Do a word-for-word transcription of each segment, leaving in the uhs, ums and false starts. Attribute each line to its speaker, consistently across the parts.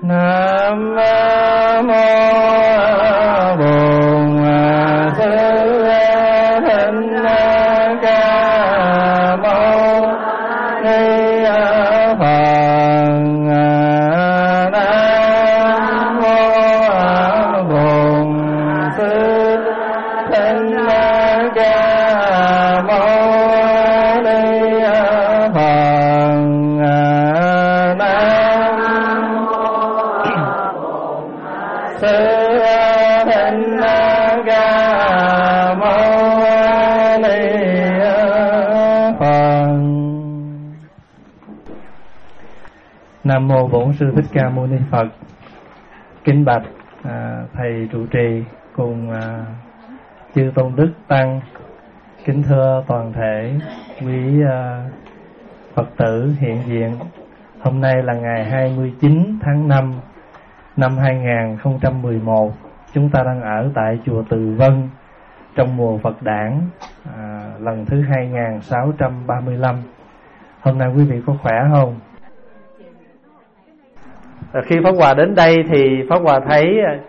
Speaker 1: Nam mô Bổn Sư Thích Ca Mâu Ni Phật. Nam mô Bổn Sư Thích Ca Mâu Ni Phật. Sư Thích Ca Mâu Ni Phật. Nam mô Bổn Sư Thích Ca Mâu Ni Phật. Kính bạch à, thầy trụ trì cùng à, chư tôn đức tăng, kính thưa toàn thể quý à, Phật tử hiện diện. Hôm nay là ngày hai mươi chín tháng năm năm hai nghìn không trăm mười một. Chúng ta đang ở tại chùa Từ Vân trong mùa Phật đản à, lần thứ hai nghìn sáu trăm ba mươi lăm. Hôm nay quý vị có khỏe không? Khi Pháp Hòa đến đây thì Pháp Hòa thấy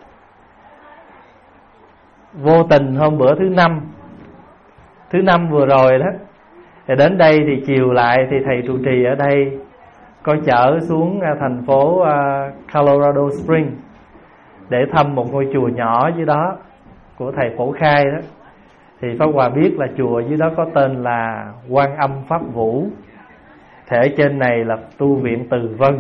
Speaker 1: vô tình hôm bữa thứ năm Thứ năm vừa rồi đó, thì đến đây thì chiều lại thì thầy trụ trì ở đây có chở xuống thành phố Colorado Springs để thăm một ngôi chùa nhỏ dưới đó của thầy Phổ Khai đó. Thì Pháp Hòa biết là chùa dưới đó có tên là Quan Âm Pháp Vũ, thì ở trên này là tu viện Từ Vân.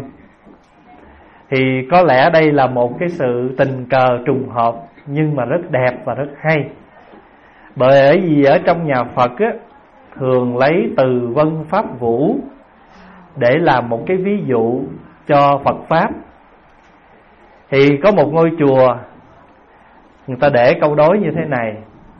Speaker 1: Thì có lẽ đây là một cái sự tình cờ trùng hợp nhưng mà rất đẹp và rất hay. Bởi vì ở trong nhà Phật á, thường lấy Từ Vân Pháp Vũ để làm một cái ví dụ cho Phật Pháp. Thì có một ngôi chùa người ta để câu đối như thế này: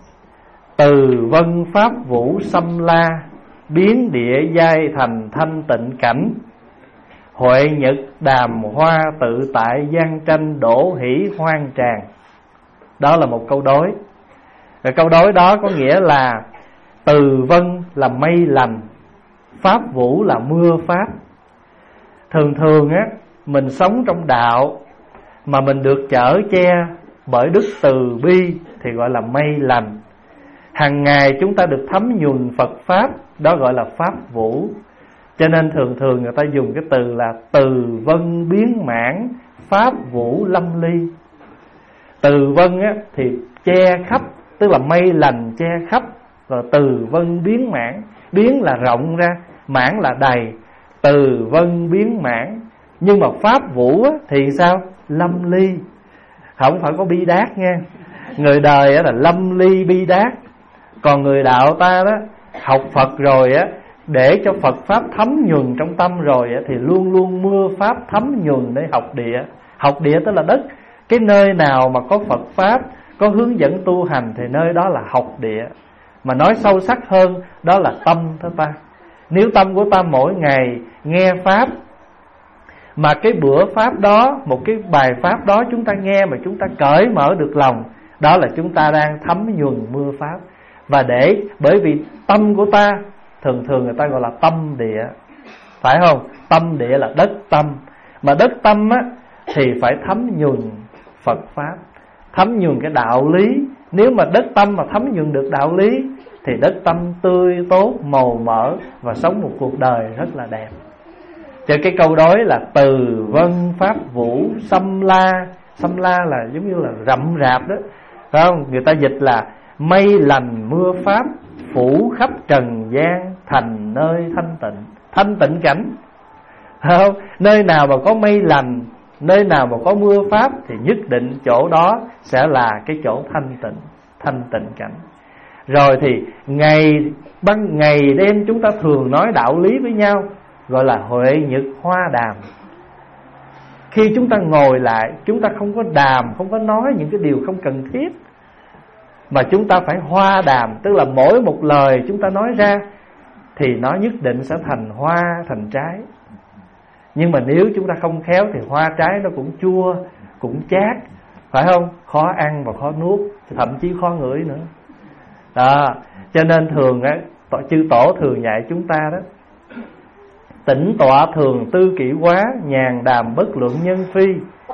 Speaker 1: Từ Vân Pháp Vũ xâm la, biến địa giai thành thanh tịnh cảnh. Huệ nhật đàm hoa tự tại, gian tranh đổ hỷ hoang tràng. Đó là một câu đối. Và câu đối đó có nghĩa là Từ Vân là mây lành, Pháp Vũ là mưa Pháp. Thường thường á, mình sống trong đạo mà mình được chở che bởi đức từ bi thì gọi là mây lành. Hàng ngày chúng ta được thấm nhuần Phật Pháp, đó gọi là Pháp Vũ. Cho nên thường thường người ta dùng cái từ là Từ Vân biến mãn, Pháp Vũ lâm ly. Từ Vân á, thì che khắp, tức là mây lành che khắp. Rồi Từ Vân biến mãn, biến là rộng ra, mãn là đầy. Từ Vân biến mãn. Nhưng mà Pháp Vũ á, thì sao? Lâm ly. Không phải có bi đát nha. Người đời á, là lâm ly bi đát. Còn người đạo ta đó, học Phật rồi á, để cho Phật Pháp thấm nhuần trong tâm rồi á, thì luôn luôn mưa Pháp thấm nhuần để học địa. Học địa tức là đất. Cái nơi nào mà có Phật Pháp, có hướng dẫn tu hành thì nơi đó là học địa. Mà nói sâu sắc hơn, đó là tâm của ta. Nếu tâm của ta mỗi ngày nghe Pháp, mà cái bữa Pháp đó, một cái bài Pháp đó chúng ta nghe mà chúng ta cởi mở được lòng, đó là chúng ta đang thấm nhuần mưa Pháp. Và để, bởi vì tâm của ta, thường thường người ta gọi là tâm địa, phải không? Tâm địa là đất tâm. Mà đất tâm á, thì phải thấm nhuần Phật Pháp, thấm nhuần cái đạo lý. Nếu mà đất tâm mà thấm nhuần được đạo lý thì đất tâm tươi tốt, màu mỡ và sống một cuộc đời rất là đẹp. Cho cái câu đối là Từ Vân Pháp Vũ xâm la. Xâm la là giống như là rậm rạp đó, phải không? Người ta dịch là mây lành mưa Pháp, phủ khắp trần gian thành nơi thanh tịnh. Thanh tịnh cảnh, phải không? Nơi nào mà có mây lành, nơi nào mà có mưa Pháp thì nhất định chỗ đó sẽ là cái chỗ thanh tịnh, thanh tịnh cảnh. Rồi thì ngày ban ngày đêm chúng ta thường nói đạo lý với nhau, gọi là huệ nhật hoa đàm. Khi chúng ta ngồi lại, chúng ta không có đàm, không có nói những cái điều không cần thiết, mà chúng ta phải hoa đàm. Tức là mỗi một lời chúng ta nói ra thì nó nhất định sẽ thành hoa, thành trái. Nhưng mà nếu chúng ta không khéo thì hoa trái nó cũng chua, cũng chát, phải không? Khó ăn và khó nuốt, thậm chí khó ngửi nữa đó. Cho nên thường á, chư tổ thường dạy chúng ta đó: tĩnh tọa thường tư kỷ quá, nhàn đàm bất luận nhân phi.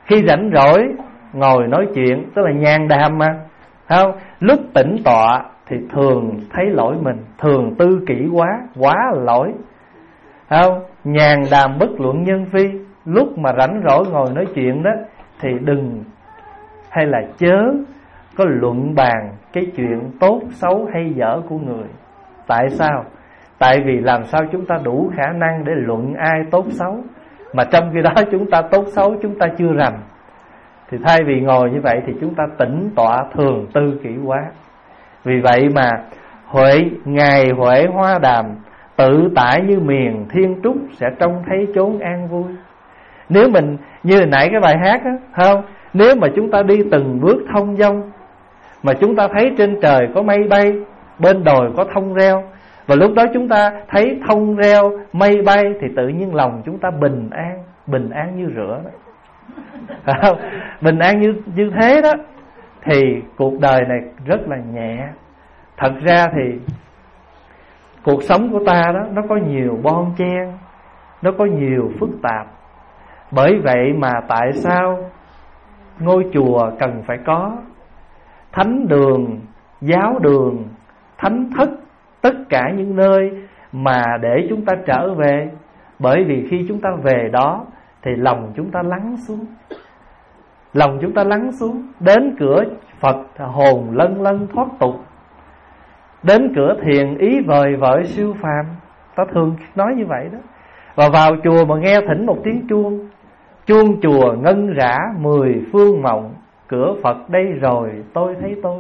Speaker 1: Khi rảnh rỗi ngồi nói chuyện, tức là nhàn đàm mà, không? Lúc tĩnh tọa thì thường thấy lỗi mình, thường tư kỷ quá, quá là lỗi, không? Nhàn đàm bất luận nhân phi. Lúc mà rảnh rỗi ngồi nói chuyện đó thì đừng hay là chớ có luận bàn cái chuyện tốt xấu hay dở của người. Tại sao? Tại vì làm sao chúng ta đủ khả năng để luận ai tốt xấu, mà trong khi đó chúng ta tốt xấu chúng ta chưa rành. Thì thay vì ngồi như vậy thì chúng ta tĩnh tọa thường tư kỷ quá. Vì vậy mà Huệ Ngài Huệ Hoa Đàm tự tại như miền thiên trúc, sẽ trông thấy chốn an vui. Nếu mình như hồi nãy cái bài hát á, không? Nếu mà chúng ta đi từng bước thông dong, mà chúng ta thấy trên trời có mây bay, bên đồi có thông reo, và lúc đó chúng ta thấy thông reo, mây bay, thì tự nhiên lòng chúng ta bình an, bình an như rửa đó. Không? Bình an như, như thế đó thì cuộc đời này rất là nhẹ. Thật ra thì cuộc sống của ta đó, nó có nhiều bon chen, nó có nhiều phức tạp. Bởi vậy mà tại sao ngôi chùa cần phải có, thánh đường, giáo đường, thánh thất, tất cả những nơi mà để chúng ta trở về. Bởi vì khi chúng ta về đó thì lòng chúng ta lắng xuống, lòng chúng ta lắng xuống. Đến cửa Phật hồn lân lân thoát tục, đến cửa thiền ý vời vợi siêu phàm. Ta thường nói như vậy đó. Và vào chùa mà nghe thỉnh một tiếng chuông, chuông chùa ngân rã mười phương mộng, cửa Phật đây rồi tôi thấy tôi.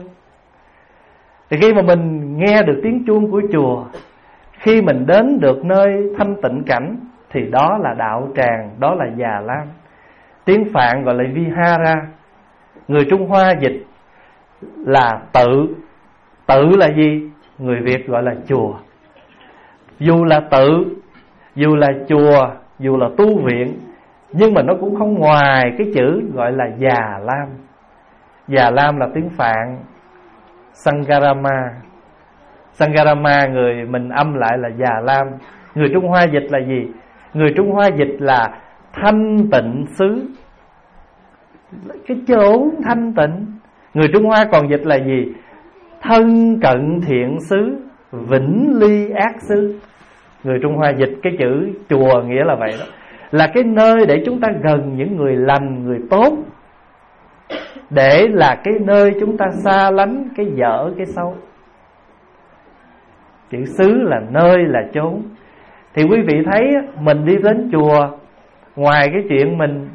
Speaker 1: Thì khi mà mình nghe được tiếng chuông của chùa, khi mình đến được nơi thanh tịnh cảnh, thì đó là đạo tràng, đó là Già Lam. Tiếng Phạn gọi là Vihara, người Trung Hoa dịch là tự. Tự là gì? Người Việt gọi là chùa. Dù là tự, dù là chùa, dù là tu viện, nhưng mà nó cũng không ngoài cái chữ gọi là Già Lam. Già Lam là tiếng Phạn Sangarama. Sangarama người mình âm lại là Già Lam. Người Trung Hoa dịch là gì? Người Trung Hoa dịch là thanh tịnh xứ, cái chốn thanh tịnh. Người Trung Hoa còn dịch là gì? Thân cận thiện xứ, vĩnh ly ác xứ. Người Trung Hoa dịch cái chữ chùa nghĩa là vậy đó, là cái nơi để chúng ta gần những người lành, người tốt, để là cái nơi chúng ta xa lánh cái dở, cái xấu. Chữ xứ là nơi, là chốn. Thì quý vị thấy mình đi đến chùa, ngoài cái chuyện mình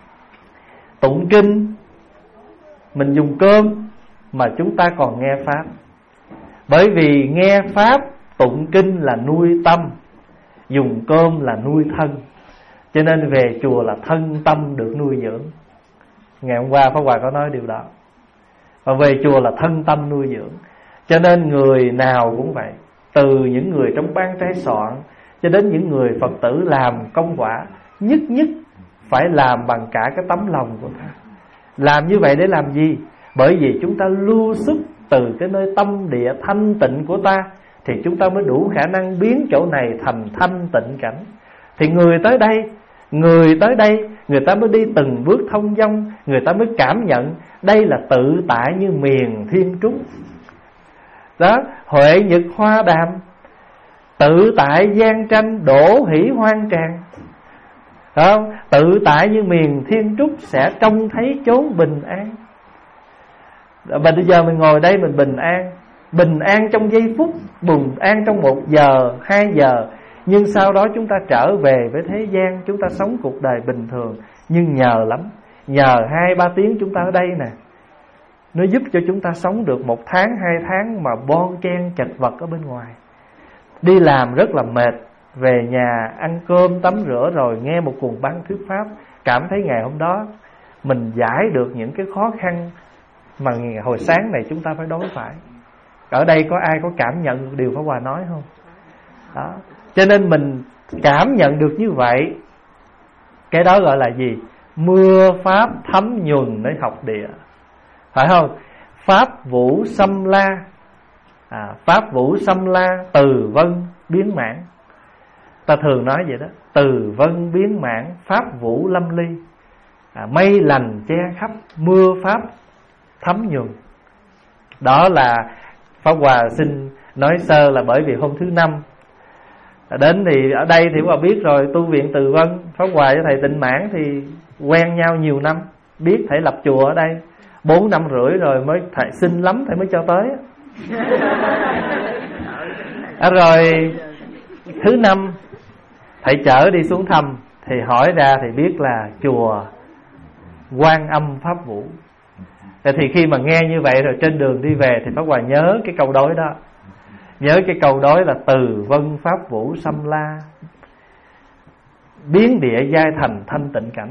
Speaker 1: tụng kinh, mình dùng cơm, mà chúng ta còn nghe Pháp. Bởi vì nghe Pháp, tụng kinh là nuôi tâm, dùng cơm là nuôi thân. Cho nên về chùa là thân tâm được nuôi dưỡng. Ngày hôm qua Pháp Hòa có nói điều đó. Và về chùa là thân tâm nuôi dưỡng. Cho nên người nào cũng vậy, từ những người trong ban trái soạn cho đến những người Phật tử làm công quả, nhất nhất phải làm bằng cả cái tấm lòng của ta. Làm như vậy để làm gì? Bởi vì chúng ta lưu xuất từ cái nơi tâm địa thanh tịnh của ta, thì chúng ta mới đủ khả năng biến chỗ này thành thanh tịnh cảnh. Thì người tới đây, người tới đây, người ta mới đi từng bước thông dong, người ta mới cảm nhận đây là tự tại như miền thiên trúc. Đó, Huệ Nhật Hoa Đàm, tự tại gian tranh đổ hỷ hoang tràng. Không? Tự tại như miền thiên trúc, sẽ trông thấy chốn bình an. Và bây giờ mình ngồi đây mình bình an, bình an trong giây phút, bình an trong một giờ, hai giờ. Nhưng sau đó chúng ta trở về với thế gian, chúng ta sống cuộc đời bình thường. Nhưng nhờ lắm, nhờ hai ba tiếng chúng ta ở đây nè, nó giúp cho chúng ta sống được một tháng, hai tháng mà bon chen chật vật ở bên ngoài. Đi làm rất là mệt, về nhà ăn cơm tắm rửa rồi nghe một cuồng băng thuyết pháp, cảm thấy ngày hôm đó mình giải được những cái khó khăn mà hồi sáng này chúng ta phải đối phải. Ở đây có ai có cảm nhận điều Pháp Hòa nói không? Đó. Cho nên mình cảm nhận được như vậy, cái đó gọi là gì? Mưa pháp thấm nhuần nơi học địa, phải không? Pháp vũ xâm la, à, pháp vũ xâm la, từ vân biến mãn. Ta thường nói vậy đó, từ vân biến mãn, pháp vũ lâm ly. à, mây lành che khắp, mưa pháp thấm nhuần. Đó là Pháp Hòa xin nói sơ là bởi vì hôm thứ năm đến thì ở đây thì Pháp Hòa biết rồi, tu viện Từ Vân, Pháp Hòa với thầy Tịnh Mãn thì quen nhau nhiều năm, biết thầy lập chùa ở đây bốn năm rưỡi rồi mới thầy xin lắm thầy mới cho tới. À, rồi thứ năm thầy chở đi xuống thăm thì hỏi ra thì biết là chùa Quan Âm Pháp Vũ. Thì khi mà nghe như vậy rồi trên đường đi về thì Pháp Hòa nhớ cái câu đối đó. Nhớ cái câu đối là từ vân pháp vũ xâm la, biến địa giai thành thanh tịnh cảnh.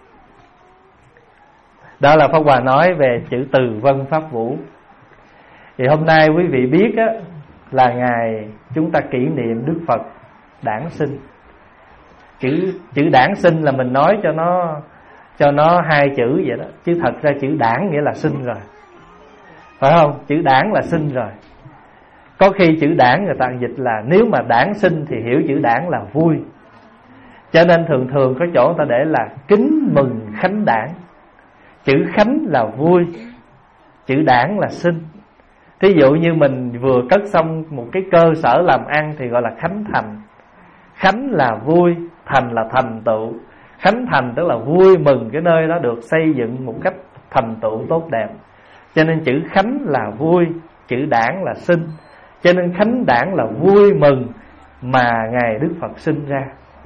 Speaker 1: Đó là Pháp Hòa nói về chữ từ vân pháp vũ. Thì hôm nay quý vị biết á, là ngày chúng ta kỷ niệm Đức Phật đản sinh. Chữ chữ đản sinh là mình nói cho nó cho nó hai chữ vậy đó, chứ thật ra chữ đản nghĩa là sinh rồi, phải không? Chữ đản là sinh rồi. Có khi chữ đản người ta dịch là nếu mà đản sinh thì hiểu chữ đản là vui, cho nên thường thường có chỗ người ta để là kính mừng khánh đản. Chữ khánh là vui, chữ đản là sinh. Thí dụ như mình vừa cất xong một cái cơ sở làm ăn thì gọi là khánh thành. Khánh là vui, thành là thành tựu. Khánh thành tức là vui mừng cái nơi đó được xây dựng một cách thành tựu tốt đẹp. Cho nên chữ khánh là vui, chữ đản là sinh. Cho nên khánh đản là vui mừng mà ngày Đức Phật sinh ra.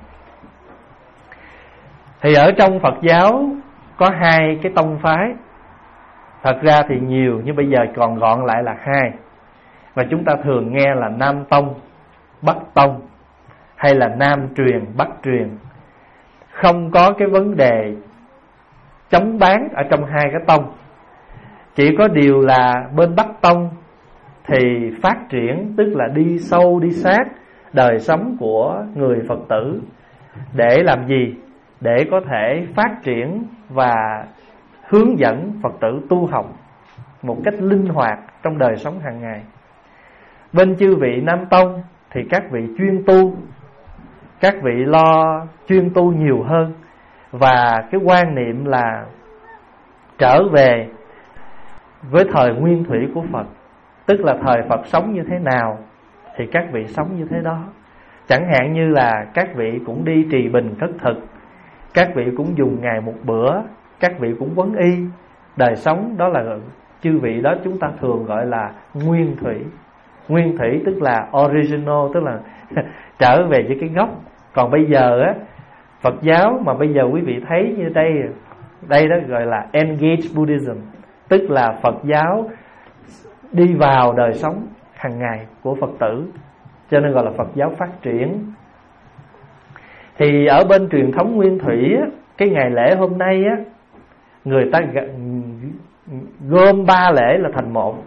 Speaker 1: Thì ở trong Phật giáo có hai cái tông phái. Thật ra thì nhiều, nhưng bây giờ còn gọn lại là hai. Và chúng ta thường nghe là Nam Tông, Bắc Tông, hay là Nam truyền, Bắc truyền. Không có cái vấn đề chống bán ở trong hai cái tông. Chỉ có điều là bên Bắc Tông thì phát triển, tức là đi sâu đi sát đời sống của người Phật tử. Để làm gì? Để có thể phát triển và hướng dẫn Phật tử tu học một cách linh hoạt trong đời sống hàng ngày. Bên chư vị Nam Tông thì các vị chuyên tu, các vị lo chuyên tu nhiều hơn. Và cái quan niệm là trở về với thời nguyên thủy của Phật, tức là thời Phật sống như thế nào thì các vị sống như thế đó. Chẳng hạn như là các vị cũng đi trì bình khất thực, các vị cũng dùng ngày một bữa, các vị cũng vấn y. Đời sống đó là chư vị đó chúng ta thường gọi là nguyên thủy. Nguyên thủy tức là original, tức là trở về với cái gốc. Còn bây giờ á, Phật giáo mà bây giờ quý vị thấy như đây, đây đó gọi là engage Buddhism, tức là Phật giáo đi vào đời sống hàng ngày của Phật tử, cho nên gọi là Phật giáo phát triển. Thì ở bên truyền thống nguyên thủy á, cái ngày lễ hôm nay á, người ta gom ba lễ là thành một.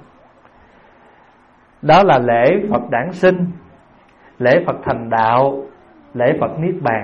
Speaker 1: Đó là lễ Phật đản sinh, lễ Phật thành đạo, lễ Phật niết bàn.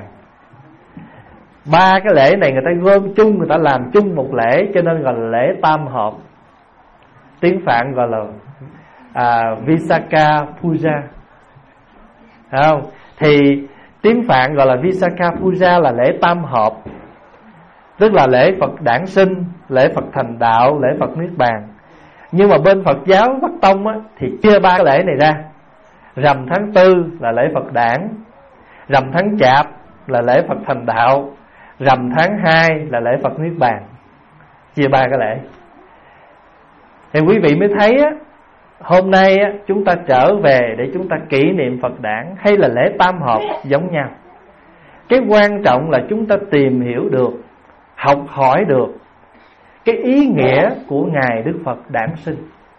Speaker 1: Ba cái lễ này người ta gom chung, người ta làm chung một lễ, cho nên gọi là lễ tam hợp. Tiếng Phạn gọi là à, Visakha Puja, phải không? Thì tiếng Phạn gọi là Visakha Puja là lễ tam hợp, tức là lễ Phật đản sinh, lễ Phật thành đạo, lễ Phật niết bàn. Nhưng mà bên Phật giáo Bắc Tông á, thì chia ba cái lễ này ra. Rằm tháng tư là lễ Phật đản, rằm tháng Chạp là lễ Phật thành đạo, rằm tháng hai là lễ Phật niết bàn. Chia ba cái lễ. Thì quý vị mới thấy á, hôm nay á, chúng ta trở về để chúng ta kỷ niệm Phật đản hay là lễ tam hợp giống nhau. Cái quan trọng là chúng ta tìm hiểu được, học hỏi được cái ý nghĩa của ngày Đức Phật đản sinh.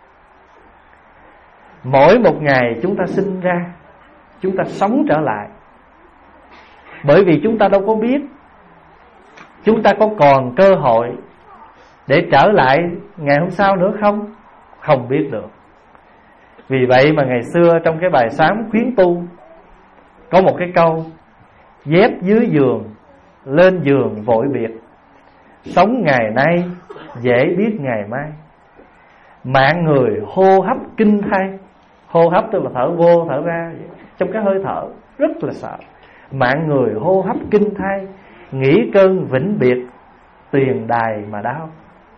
Speaker 1: Mỗi một ngày chúng ta sinh ra, chúng ta sống trở lại. Bởi vì chúng ta đâu có biết chúng ta có còn cơ hội để trở lại ngày hôm sau nữa không? Không biết được. Vì vậy mà ngày xưa trong cái bài sám khuyến tu có một cái câu: dép dưới giường, lên giường vội biệt, sống ngày nay dễ biết ngày mai. Mạng người hô hấp kinh thay. Hô hấp tức là thở vô thở ra, trong cái hơi thở rất là sợ. Mạng người hô hấp kinh thay, nghĩ cơn vĩnh biệt, tuyền đài mà đau.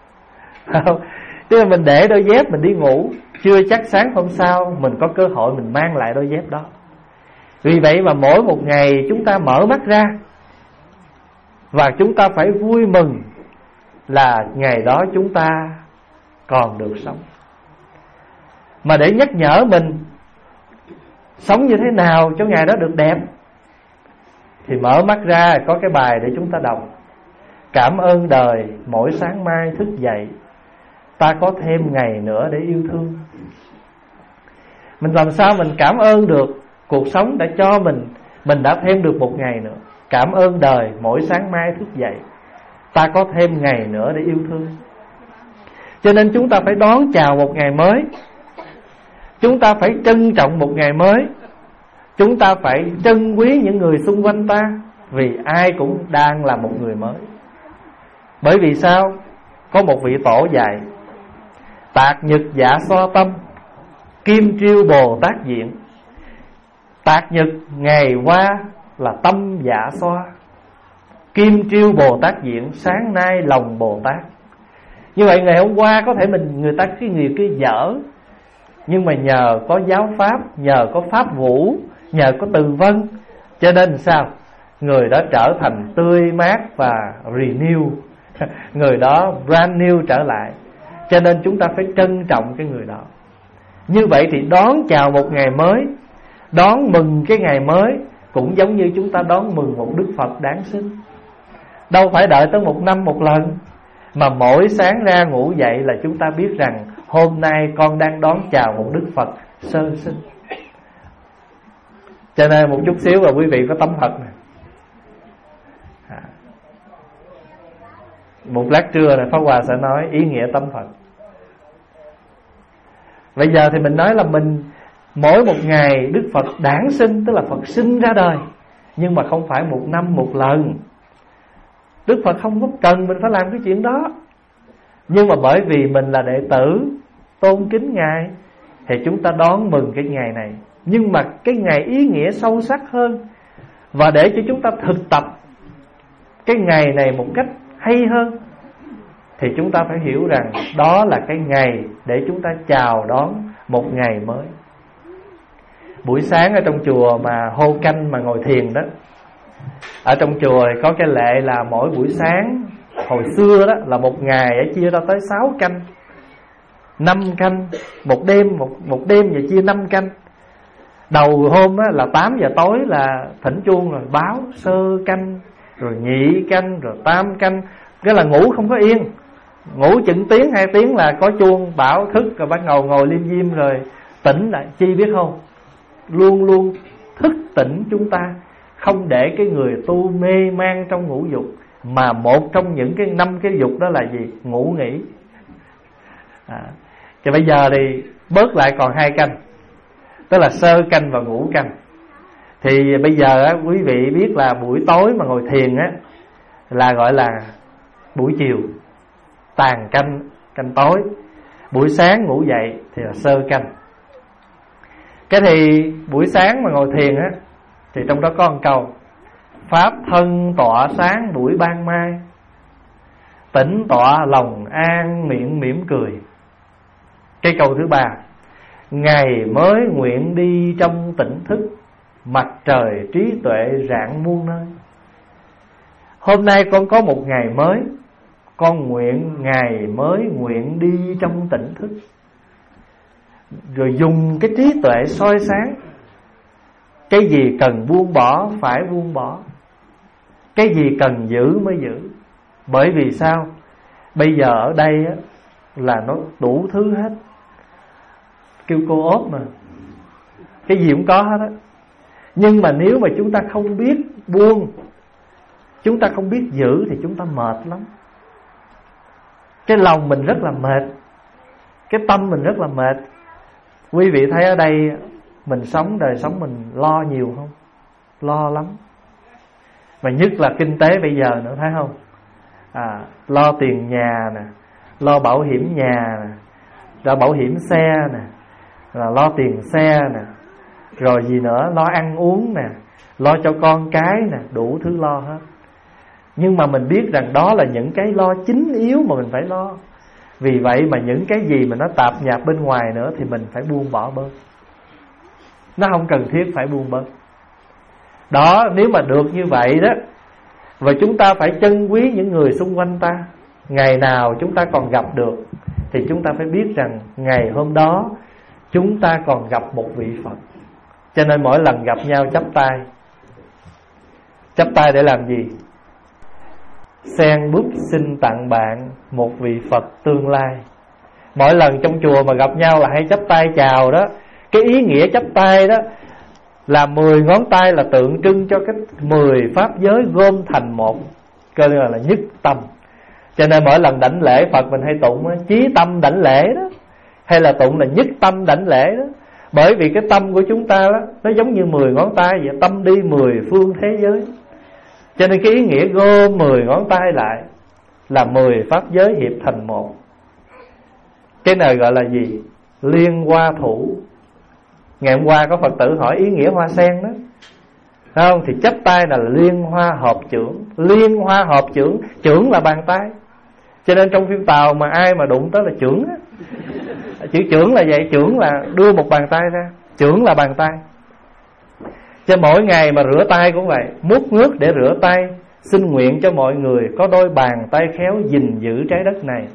Speaker 1: Chứ mình để đôi dép mình đi ngủ, chưa chắc sáng hôm sau mình có cơ hội mình mang lại đôi dép đó. Vì vậy mà mỗi một ngày chúng ta mở mắt ra, và chúng ta phải vui mừng là ngày đó chúng ta còn được sống. Mà để nhắc nhở mình sống như thế nào cho ngày đó được đẹp, thì mở mắt ra có cái bài để chúng ta đọc: cảm ơn đời mỗi sáng mai thức dậy, ta có thêm ngày nữa để yêu thương. Mình làm sao mình cảm ơn được cuộc sống đã cho mình, mình đã thêm được một ngày nữa. Cảm ơn đời mỗi sáng mai thức dậy, ta có thêm ngày nữa để yêu thương. Cho nên chúng ta phải đón chào một ngày mới, chúng ta phải trân trọng một ngày mới, chúng ta phải trân quý những người xung quanh ta, vì ai cũng đang là một người mới. Bởi vì sao? Có một vị tổ dạy: tạc nhật dạ so tâm, kim triêu Bồ Tát diện. Tạc nhật ngày qua là tâm dạ xoa, kim triêu Bồ Tát diện, sáng nay lòng Bồ Tát. Như vậy ngày hôm qua có thể mình người ta cái người kia dở, nhưng mà nhờ có giáo pháp, nhờ có pháp vũ, nhờ có từ vân, cho nên sao? Người đó trở thành tươi mát và renew, người đó brand new trở lại. Cho nên chúng ta phải trân trọng cái người đó. Như vậy thì đón chào một ngày mới, đón mừng cái ngày mới, cũng giống như chúng ta đón mừng một Đức Phật Đản sinh. Đâu phải đợi tới một năm một lần, mà mỗi sáng ra ngủ dậy là chúng ta biết rằng hôm nay con đang đón chào một Đức Phật sơ sinh. Cho nên một chút xíu là quý vị có tấm Phật này. À. Một lát trưa này Pháp Hòa sẽ nói ý nghĩa tấm Phật. Bây giờ thì mình nói là mình mỗi một ngày Đức Phật đản sinh, tức là Phật sinh ra đời, nhưng mà không phải một năm một lần. Đức Phật không có cần mình phải làm cái chuyện đó, nhưng mà bởi vì mình là đệ tử tôn kính Ngài thì chúng ta đón mừng cái ngày này. Nhưng mà cái ngày ý nghĩa sâu sắc hơn, và để cho chúng ta thực tập cái ngày này một cách hay hơn, thì chúng ta phải hiểu rằng đó là cái ngày để chúng ta chào đón một ngày mới. Buổi sáng ở trong chùa mà hô canh mà ngồi thiền đó, ở trong chùa có cái lệ là mỗi buổi sáng hồi xưa đó là một ngày chia ra tới sáu canh, năm canh, một đêm một một đêm và chia năm canh. Đầu hôm á, là tám giờ tối là thỉnh chuông rồi báo sơ canh, rồi nhị canh, rồi tam canh. Cái là ngủ không có yên, ngủ chừng tiếng hai tiếng là có chuông bảo thức, rồi bắt đầu ngồi liêm diêm rồi tỉnh lại. Chi biết không? Luôn luôn thức tỉnh chúng ta, không để cái người tu mê man trong ngũ dục. Mà một trong những cái năm cái dục đó là gì? Ngủ nghỉ. À, thì bây giờ thì bớt lại còn hai canh, tức là sơ canh và ngũ canh. Thì bây giờ á, quý vị biết là buổi tối mà ngồi thiền á là gọi là buổi chiều, tàn canh, canh tối. Buổi sáng ngủ dậy thì là sơ canh. Cái thì buổi sáng mà ngồi thiền á, thì trong đó có một câu: pháp thân tỏa sáng buổi ban mai, tỉnh tọa lòng an miệng mỉm cười. Cái câu thứ ba: ngày mới nguyện đi trong tỉnh thức, mặt trời trí tuệ rạng muôn nơi. Hôm nay con có một ngày mới, con nguyện ngày mới nguyện đi trong tỉnh thức, rồi dùng cái trí tuệ soi sáng. Cái gì cần buông bỏ phải buông bỏ, cái gì cần giữ mới giữ. Bởi vì sao? Bây giờ ở đây á, là nó đủ thứ hết. Kêu cô ốp mà, cái gì cũng có hết á. Nhưng mà nếu mà chúng ta không biết buông, chúng ta không biết giữ, thì chúng ta mệt lắm. Cái lòng mình rất là mệt, cái tâm mình rất là mệt. Quý vị thấy ở đây mình sống đời sống mình lo nhiều không? Lo lắm. Và nhất là kinh tế bây giờ nữa, thấy không? À, lo tiền nhà nè, lo bảo hiểm nhà nè, lo bảo hiểm xe nè, là lo tiền xe nè, rồi gì nữa, lo ăn uống nè, lo cho con cái nè, đủ thứ lo hết. Nhưng mà mình biết rằng đó là những cái lo chính yếu mà mình phải lo. Vì vậy mà những cái gì mà nó tạp nhạp bên ngoài nữa thì mình phải buông bỏ bớt. Nó không cần thiết phải buông bớt. Đó, nếu mà được như vậy đó, và chúng ta phải trân quý những người xung quanh ta. Ngày nào chúng ta còn gặp được thì chúng ta phải biết rằng ngày hôm đó chúng ta còn gặp một vị Phật. Cho nên mỗi lần gặp nhau chắp tay. Chắp tay để làm gì? Sen bút xin tặng bạn một vị Phật tương lai. Mỗi lần trong chùa mà gặp nhau là hay chắp tay chào đó. Cái ý nghĩa chắp tay đó là mười ngón tay là tượng trưng cho cái mười pháp giới gom thành một, cơ là, là nhất tâm. Cho nên mỗi lần đảnh lễ Phật mình hay tụng chí tâm đảnh lễ đó, hay là tụng là nhất tâm đảnh lễ đó. Bởi vì cái tâm của chúng ta đó, nó giống như mười ngón tay vậy, tâm đi mười phương thế giới. Cho nên cái ý nghĩa gom mười ngón tay lại là mười pháp giới hiệp thành một. Cái này gọi là gì? Liên hoa thủ. Ngày hôm qua có Phật tử hỏi ý nghĩa hoa sen đó, thấy không? Thì chắp tay là liên hoa hợp chưởng. Liên hoa hợp chưởng, chưởng là bàn tay. Cho nên trong phim Tàu mà ai mà đụng tới là chưởng á. Chữ chưởng là vậy, chưởng là đưa một bàn tay ra, chưởng là bàn tay. Cho mỗi ngày mà rửa tay cũng vậy, múc nước để rửa tay, xin nguyện cho mọi người có đôi bàn tay khéo gìn giữ trái đất này.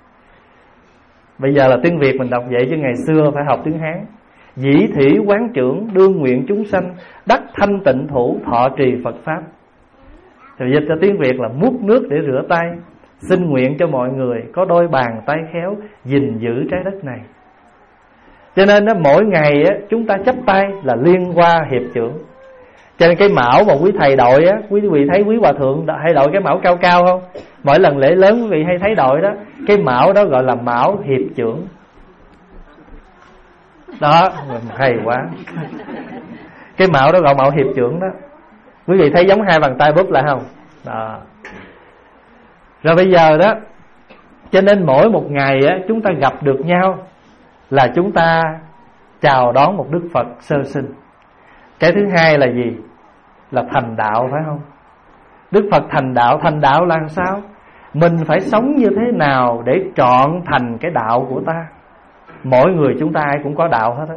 Speaker 1: Bây giờ là tiếng Việt mình đọc vậy, chứ ngày xưa phải học tiếng Hán. Dĩ thủy quán trưởng đương nguyện chúng sanh đắc thanh tịnh thủ thọ trì Phật Pháp. Thì dịch cho tiếng Việt là múc nước để rửa tay, xin nguyện cho mọi người có đôi bàn tay khéo gìn giữ trái đất này. Cho nên đó, mỗi ngày á, chúng ta chắp tay là liên hoa hiệp chưởng. Cho nên cái mão mà quý thầy đội á, quý vị thấy quý hòa thượng hay đội cái mão cao cao không? Mỗi lần lễ lớn quý vị hay thấy đội đó. Cái mão đó gọi là mão hiệp chưởng. Đó, hay quá. Cái mão đó gọi mão hiệp chưởng đó. Quý vị thấy giống hai bàn tay bóp lại không? Đó. Rồi bây giờ đó, cho nên mỗi một ngày á, chúng ta gặp được nhau là chúng ta chào đón một Đức Phật sơ sinh. Cái thứ hai là gì? Là thành đạo, phải không? Đức Phật thành đạo. Thành đạo là sao? Mình phải sống như thế nào để trọn thành cái đạo của ta. Mỗi người chúng ta ai cũng có đạo hết á,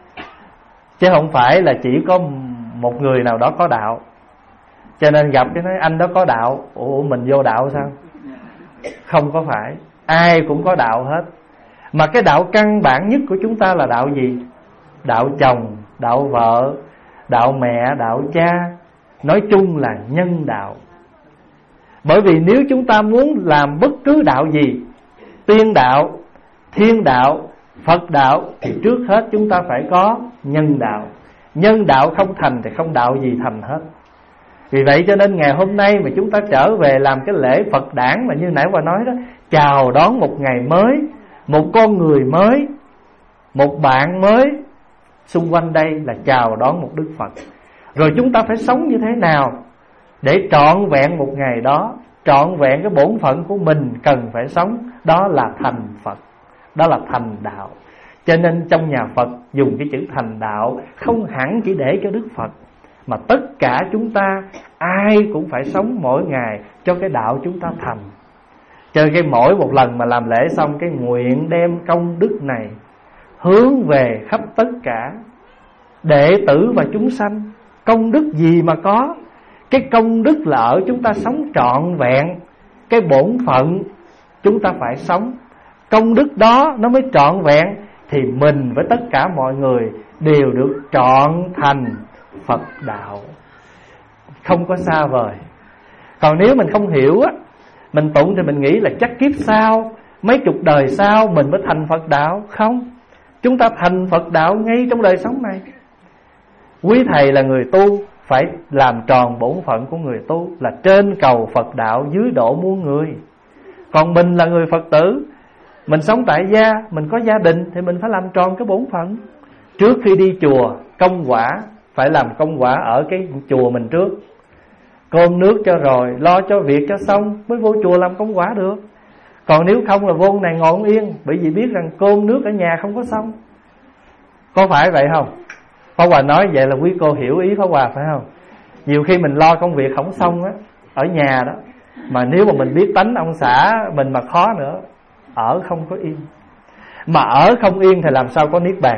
Speaker 1: chứ không phải là chỉ có một người nào đó có đạo. Cho nên gặp cái nói anh đó có đạo, ủa mình vô đạo sao? Không có phải, ai cũng có đạo hết. Mà cái đạo căn bản nhất của chúng ta là đạo gì? Đạo chồng, đạo vợ, đạo mẹ, đạo cha. Nói chung là nhân đạo. Bởi vì nếu chúng ta muốn làm bất cứ đạo gì, tiên đạo, thiên đạo, Phật đạo, thì trước hết chúng ta phải có nhân đạo. Nhân đạo không thành thì không đạo gì thành hết. Vì vậy cho nên ngày hôm nay mà chúng ta trở về làm cái lễ Phật đản mà như nãy Hòa nói đó, chào đón một ngày mới, một con người mới, một bạn mới. Xung quanh đây là chào đón một Đức Phật. Rồi chúng ta phải sống như thế nào để trọn vẹn một ngày đó, trọn vẹn cái bổn phận của mình cần phải sống. Đó là thành Phật, đó là thành đạo. Cho nên trong nhà Phật dùng cái chữ thành đạo không hẳn chỉ để cho Đức Phật, mà tất cả chúng ta ai cũng phải sống mỗi ngày cho cái đạo chúng ta thành. Cho cái mỗi một lần mà làm lễ xong, cái nguyện đem công đức này hướng về khắp tất cả đệ tử và chúng sanh. Công đức gì mà có? Cái công đức là ở chúng ta sống trọn vẹn cái bổn phận chúng ta phải sống. Công đức đó nó mới trọn vẹn, thì mình với tất cả mọi người đều được trọn thành Phật đạo. Không có xa vời. Còn nếu mình không hiểu á, mình tụng thì mình nghĩ là chắc kiếp sau, mấy chục đời sau mình mới thành Phật đạo. Không, chúng ta thành Phật đạo ngay trong đời sống này. Quý thầy là người tu, phải làm tròn bổn phận của người tu, là trên cầu Phật đạo, dưới độ muôn người. Còn mình là người Phật tử, mình sống tại gia, mình có gia đình, thì mình phải làm tròn cái bổn phận. Trước khi đi chùa, công quả phải làm công quả ở cái chùa mình trước. Cơm nước cho rồi, lo cho việc cho xong mới vô chùa làm công quả được. Còn nếu không là vô này ngồi không yên, bởi vì biết rằng cơm nước ở nhà không có xong. Có phải vậy không? Pháp Hòa nói vậy là quý cô hiểu ý Pháp Hòa phải không? Nhiều khi mình lo công việc không xong á, ở nhà đó. Mà nếu mà mình biết tánh ông xã mình mà khó nữa, ở không có yên. Mà ở không yên thì làm sao có niết bàn.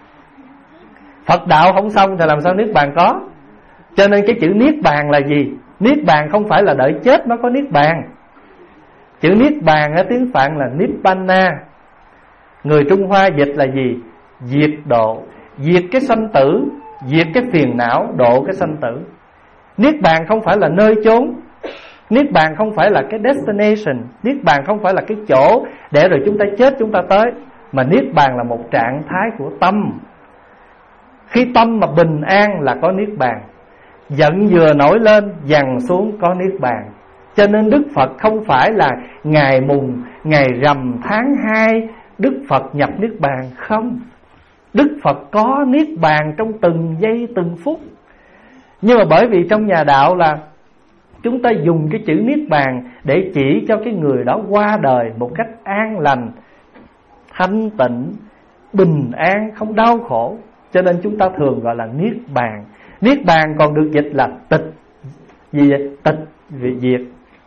Speaker 1: Phật đạo không xong thì làm sao niết bàn có. Cho nên cái chữ niết bàn là gì? Niết bàn không phải là đợi chết mới có niết bàn. Chữ niết bàn ở tiếng Phạn là Nibbana. Người Trung Hoa dịch là gì? Diệt độ. Diệt cái sanh tử, diệt cái phiền não, độ cái sanh tử. Niết bàn không phải là nơi chốn, niết bàn không phải là cái destination, niết bàn không phải là cái chỗ để rồi chúng ta chết chúng ta tới. Mà niết bàn là một trạng thái của tâm. Khi tâm mà bình an là có niết bàn. Giận vừa nổi lên, dằn xuống có niết bàn. Cho nên Đức Phật không phải là ngày mùng, ngày rằm tháng hai Đức Phật nhập niết bàn. Không, Đức Phật có niết bàn trong từng giây từng phút. Nhưng mà bởi vì trong nhà đạo là chúng ta dùng cái chữ niết bàn để chỉ cho cái người đó qua đời một cách an lành, thanh tịnh, bình an, không đau khổ. Cho nên chúng ta thường gọi là niết bàn. Niết bàn còn được dịch là tịch. Gì vậy? Tịch diệt.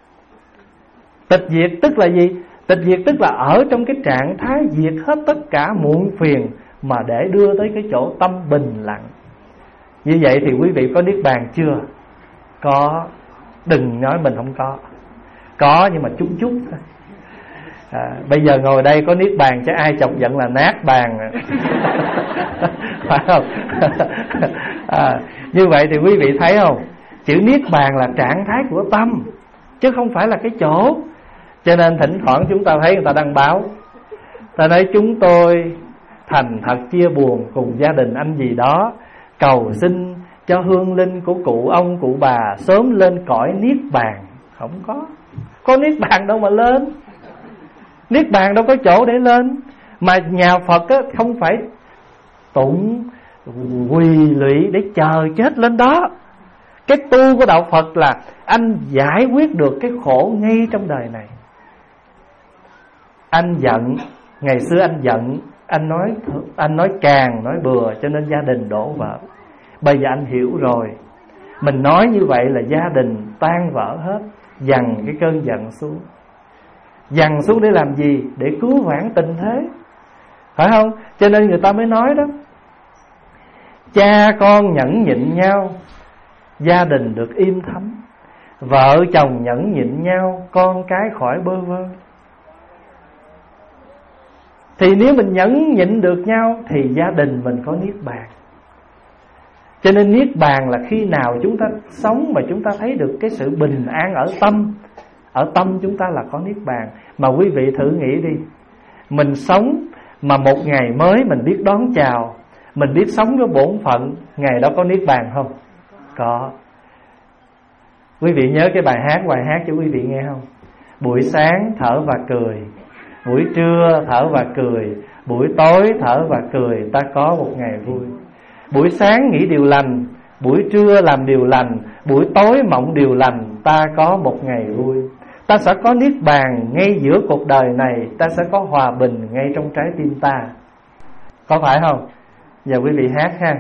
Speaker 1: Tịch diệt tức là gì? Tịch diệt tức là ở trong cái trạng thái diệt hết tất cả muộn phiền, mà để đưa tới cái chỗ tâm bình lặng. Như vậy thì quý vị có niết bàn chưa? Có. Đừng nói mình không có. Có nhưng mà chút chút thôi. À, bây giờ ngồi đây có niết bàn chứ ai chọc giận là nát bàn. Phải không? À, như vậy thì quý vị thấy không? Chữ niết bàn là trạng thái của tâm, chứ không phải là cái chỗ. Cho nên thỉnh thoảng chúng ta thấy người ta đăng báo, ta nói chúng tôi thành thật chia buồn cùng gia đình anh gì đó, cầu xin cho hương linh của cụ ông cụ bà sớm lên cõi niết bàn. Không có. Có niết bàn đâu mà lên. Niết bàn đâu có chỗ để lên. Mà nhà Phật á, không phải tụng quỳ lụy để chờ chết lên đó. Cái tu của đạo Phật là anh giải quyết được cái khổ ngay trong đời này. Anh giận, ngày xưa anh giận, anh nói anh nói càng nói bừa cho nên gia đình đổ vỡ. Bây giờ anh hiểu rồi, mình nói như vậy là gia đình tan vỡ hết. Dằn cái cơn giận xuống. Dằn xuống để làm gì? Để cứu vãn tình thế, phải không? Cho nên người ta mới nói đó, cha con nhẫn nhịn nhau, gia đình được im thấm. Vợ chồng nhẫn nhịn nhau, con cái khỏi bơ vơ. Thì nếu mình nhẫn nhịn được nhau thì gia đình mình có niết bàn. Cho nên niết bàn là khi nào chúng ta sống mà chúng ta thấy được cái sự bình an ở tâm. Ở tâm chúng ta là có niết bàn. Mà quý vị thử nghĩ đi, mình sống mà một ngày mới mình biết đón chào, mình biết sống với bổn phận, ngày đó có niết bàn không? Có. Quý vị nhớ cái bài hát, bài hát cho quý vị nghe không? Buổi sáng thở và cười, buổi trưa thở và cười, buổi tối thở và cười, ta có một ngày vui. Buổi sáng nghĩ điều lành, buổi trưa làm điều lành, buổi tối mộng điều lành, ta có một ngày vui. Ta sẽ có niết bàn ngay giữa cuộc đời này, ta sẽ có hòa bình ngay trong trái tim ta. Có phải không? Giờ quý vị hát ha.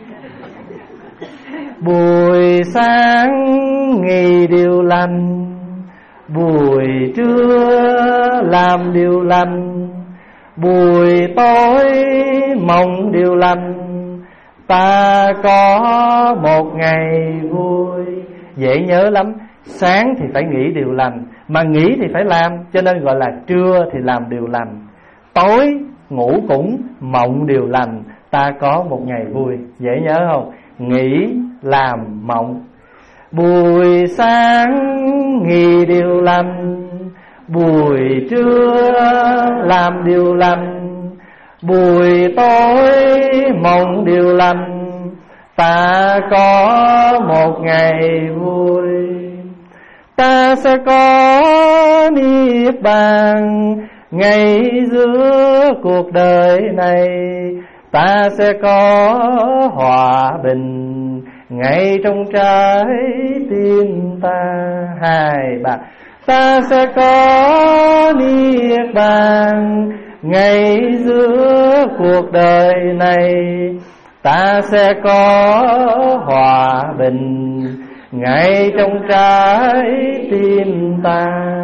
Speaker 1: Buổi sáng nghĩ điều lành, buổi trưa làm điều lành, buổi tối mong điều lành, ta có một ngày vui. Dễ nhớ lắm. Sáng thì phải nghĩ điều lành, mà nghĩ thì phải làm, cho nên gọi là trưa thì làm điều lành, tối ngủ cũng mộng điều lành, ta có một ngày vui. Dễ nhớ không? Nghĩ, làm, mộng. Buổi sáng nghĩ điều lành, buổi trưa làm điều lành, buổi tối mộng điều lành, ta có một ngày vui. Ta sẽ có niết bàn ngay giữa cuộc đời này, ta sẽ có hòa bình ngay trong trái tim ta. Hai ba. Ta sẽ có niết bàn ngay giữa cuộc đời này, ta sẽ có hòa bình ngay trong trái tim ta.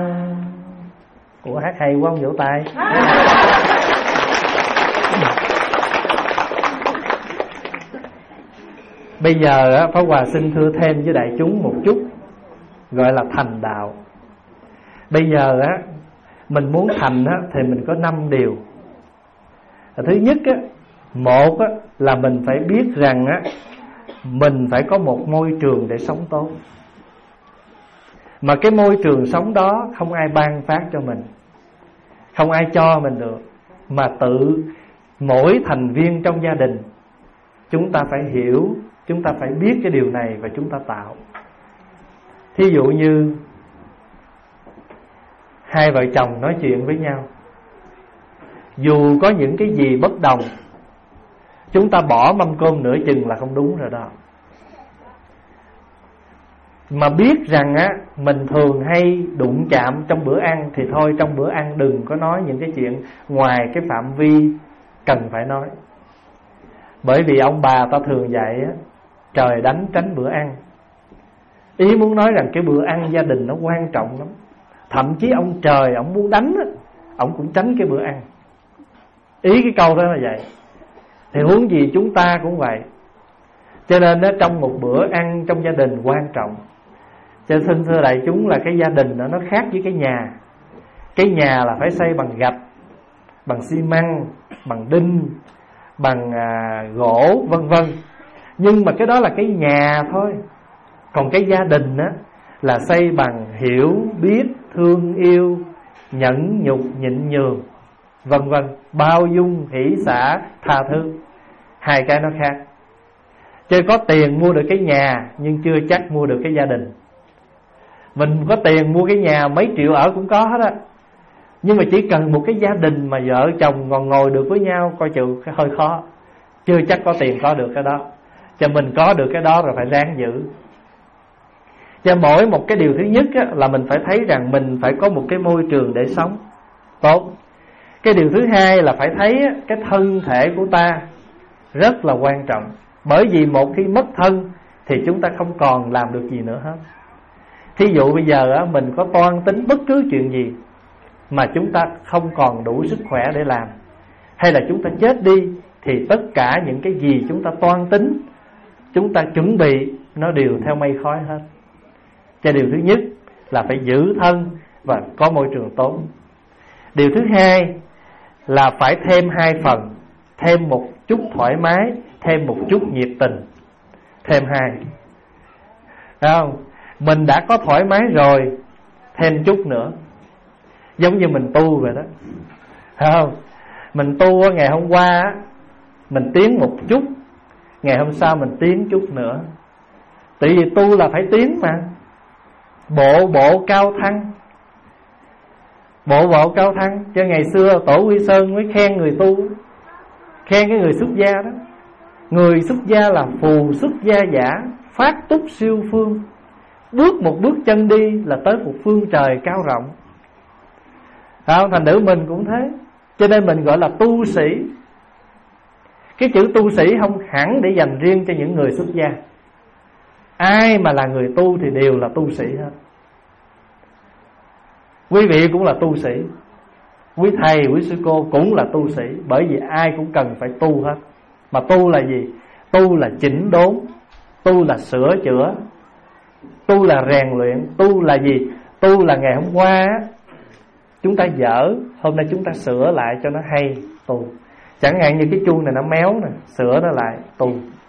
Speaker 1: Ủa hát hay quá, không vỗ tay. Bây giờ á, Pháp Hòa xin thưa thêm với đại chúng một chút, gọi là thành đạo. Bây giờ á, mình muốn thành á, thì mình có năm điều. Thứ nhất á, một á, là mình phải biết rằng á, mình phải có một môi trường để sống tốt. Mà cái môi trường sống đó không ai ban phát cho mình, không ai cho mình được, mà tự mỗi thành viên trong gia đình chúng ta phải hiểu, chúng ta phải biết cái điều này và chúng ta tạo. Thí dụ như hai vợ chồng nói chuyện với nhau, dù có những cái gì bất đồng, chúng ta bỏ mâm cơm nửa chừng là không đúng rồi đó. Mà biết rằng á, mình thường hay đụng chạm trong bữa ăn, thì thôi trong bữa ăn đừng có nói những cái chuyện ngoài cái phạm vi cần phải nói. Bởi vì ông bà ta thường dạy á, trời đánh tránh bữa ăn. Ý muốn nói rằng cái bữa ăn gia đình nó quan trọng lắm. Thậm chí ông trời ông muốn đánh á, ông cũng tránh cái bữa ăn. Ý cái câu đó là vậy. Thì huống gì chúng ta cũng vậy. Cho nên á, trong một bữa ăn trong gia đình quan trọng. Cho xin thưa đại chúng là cái gia đình đó, nó khác với cái nhà. Cái nhà là phải xây bằng gạch, bằng xi măng, bằng đinh, bằng à, gỗ vân vân. Nhưng mà cái đó là cái nhà thôi. Còn cái gia đình á, là xây bằng hiểu, biết, thương yêu, nhẫn nhục, nhịn nhường, vân vân, bao dung, hỷ xả, tha thứ. Hai cái nó khác. Chứ có tiền mua được cái nhà, nhưng chưa chắc mua được cái gia đình. Mình có tiền mua cái nhà mấy triệu ở cũng có hết á, nhưng mà chỉ cần một cái gia đình mà vợ chồng còn ngồi được với nhau, coi chừng hơi khó. Chưa chắc có tiền có được cái đó. Cho mình có được cái đó rồi phải ráng giữ. Cho mỗi một cái điều thứ nhất á, là mình phải thấy rằng mình phải có một cái môi trường để sống tốt. Cái điều thứ hai là phải thấy á, cái thân thể của ta rất là quan trọng. Bởi vì một khi mất thân thì chúng ta không còn làm được gì nữa hết. Thí dụ bây giờ á, mình có toan tính bất cứ chuyện gì mà chúng ta không còn đủ sức khỏe để làm, hay là chúng ta chết đi, thì tất cả những cái gì chúng ta toan tính, chúng ta chuẩn bị, nó đều theo mây khói hết. Cho điều thứ nhất là phải giữ thân và có môi trường tốt. Điều thứ hai là phải thêm hai phần. Thêm một chút thoải mái, thêm một chút nhiệt tình. Thêm hai. Thấy không? Mình đã có thoải mái rồi, thêm chút nữa. Giống như mình tu vậy đó. Thấy không? Mình tu ngày hôm qua mình tiến một chút, ngày hôm sau mình tiến chút nữa. Tại vì tu là phải tiến mà. Bộ bộ cao thăng. Bộ bộ cao thăng. Cho ngày xưa Tổ Quy Sơn mới khen người tu, khen cái người xuất gia đó. Người xuất gia là phù xuất gia giả, phát túc siêu phương. Bước một bước chân đi là tới một phương trời cao rộng. Không? Thành nữ mình cũng thế. Cho nên mình gọi là tu sĩ. Cái chữ tu sĩ không hẳn để dành riêng cho những người xuất gia. Ai mà là người tu thì đều là tu sĩ hết. Quý vị cũng là tu sĩ, quý thầy, quý sư cô cũng là tu sĩ. Bởi vì ai cũng cần phải tu hết. Mà tu là gì? Tu là chỉnh đốn, tu là sửa chữa, tu là rèn luyện. Tu là gì? Tu là ngày hôm qua chúng ta dở, hôm nay chúng ta sửa lại cho nó hay. Tu. Chẳng hạn như cái chuông này nó méo nè, sửa nó lại, tu.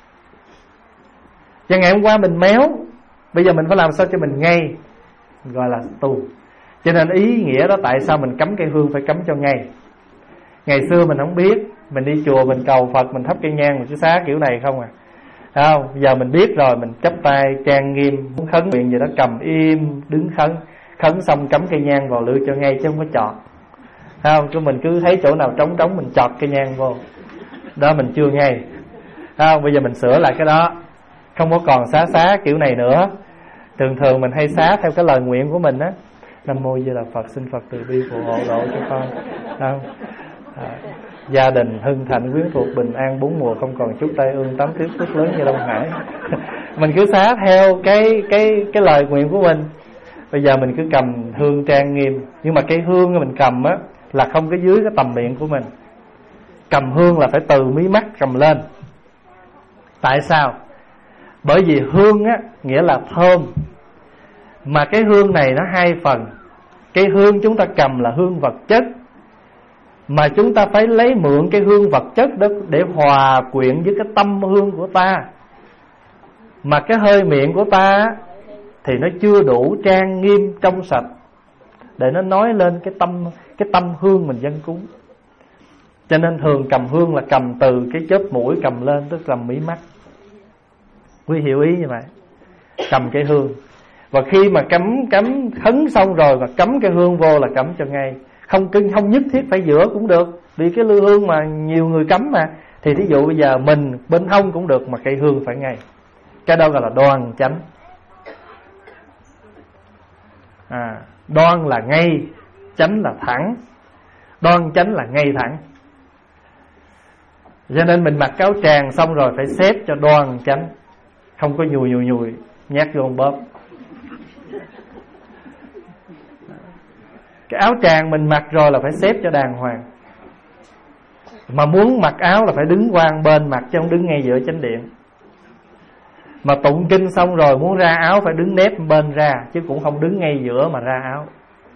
Speaker 1: Và ngày hôm qua mình méo, bây giờ mình phải làm sao cho mình ngay, gọi là tu. Cho nên ý nghĩa đó tại sao mình cắm cây hương phải cắm cho ngay. Ngày xưa mình không biết, mình đi chùa mình cầu Phật, mình thắp cây nhang, mình cứ xá kiểu này không à. Thấy không? Giờ mình biết rồi, mình chắp tay trang nghiêm, muốn khấn nguyện gì đó cầm im, đứng khấn. Khấn xong cắm cây nhang vào lưỡi cho ngay chứ không có chọt. Thấy không? Cứ mình cứ thấy chỗ nào trống trống mình chọt cây nhang vô. Đó mình chưa ngay. Thấy không? Bây giờ mình sửa lại cái đó, không có còn xá xá kiểu này nữa. Thường thường mình hay xá theo cái lời nguyện của mình á. Nam mô Di Đà Phật, xin Phật từ bi phù hộ độ cho con. Không? À, gia đình hưng thạnh quyến thuộc bình an bốn mùa, không còn chút tai ương, tám tiếp phước lớn như Đông Hải. Mình cứ xá theo cái cái cái lời nguyện của mình. Bây giờ mình cứ cầm hương trang nghiêm, nhưng mà cái hương mình cầm á là không có dưới cái tầm miệng của mình. Cầm hương là phải từ mí mắt cầm lên. Tại sao? Bởi vì hương á nghĩa là thơm. Mà cái hương này nó hai phần. Cái hương chúng ta cầm là hương vật chất, mà chúng ta phải lấy mượn cái hương vật chất đó để hòa quyện với cái tâm hương của ta. Mà cái hơi miệng của ta thì nó chưa đủ trang nghiêm trong sạch để nó nói lên cái tâm cái tâm hương mình dâng cúng. Cho nên thường cầm hương là cầm từ cái chóp mũi cầm lên, tức là mí mắt. Quý hiểu ý như vậy. Cầm cái hương, và khi mà cắm cắm khấn xong rồi và cắm cái hương vô là cắm cho ngay. Không không nhất thiết phải giữa cũng được, vì cái lư hương mà nhiều người cắm mà. Thì thí dụ bây giờ mình bên hông cũng được, mà cây hương phải ngay. Cái đó gọi là đoan chánh. à, Đoan là ngay, chánh là thẳng. Đoan chánh là ngay thẳng. Cho nên mình mặc áo tràng xong rồi phải xếp cho đoan chánh, không có nhùi nhùi nhùi nhát vô bóp. Cái áo tràng mình mặc rồi là phải xếp cho đàng hoàng. Mà muốn mặc áo là phải đứng qua bên mặc, chứ không đứng ngay giữa chánh điện. Mà tụng kinh xong rồi muốn ra áo phải đứng nép bên ra, chứ cũng không đứng ngay giữa mà ra áo.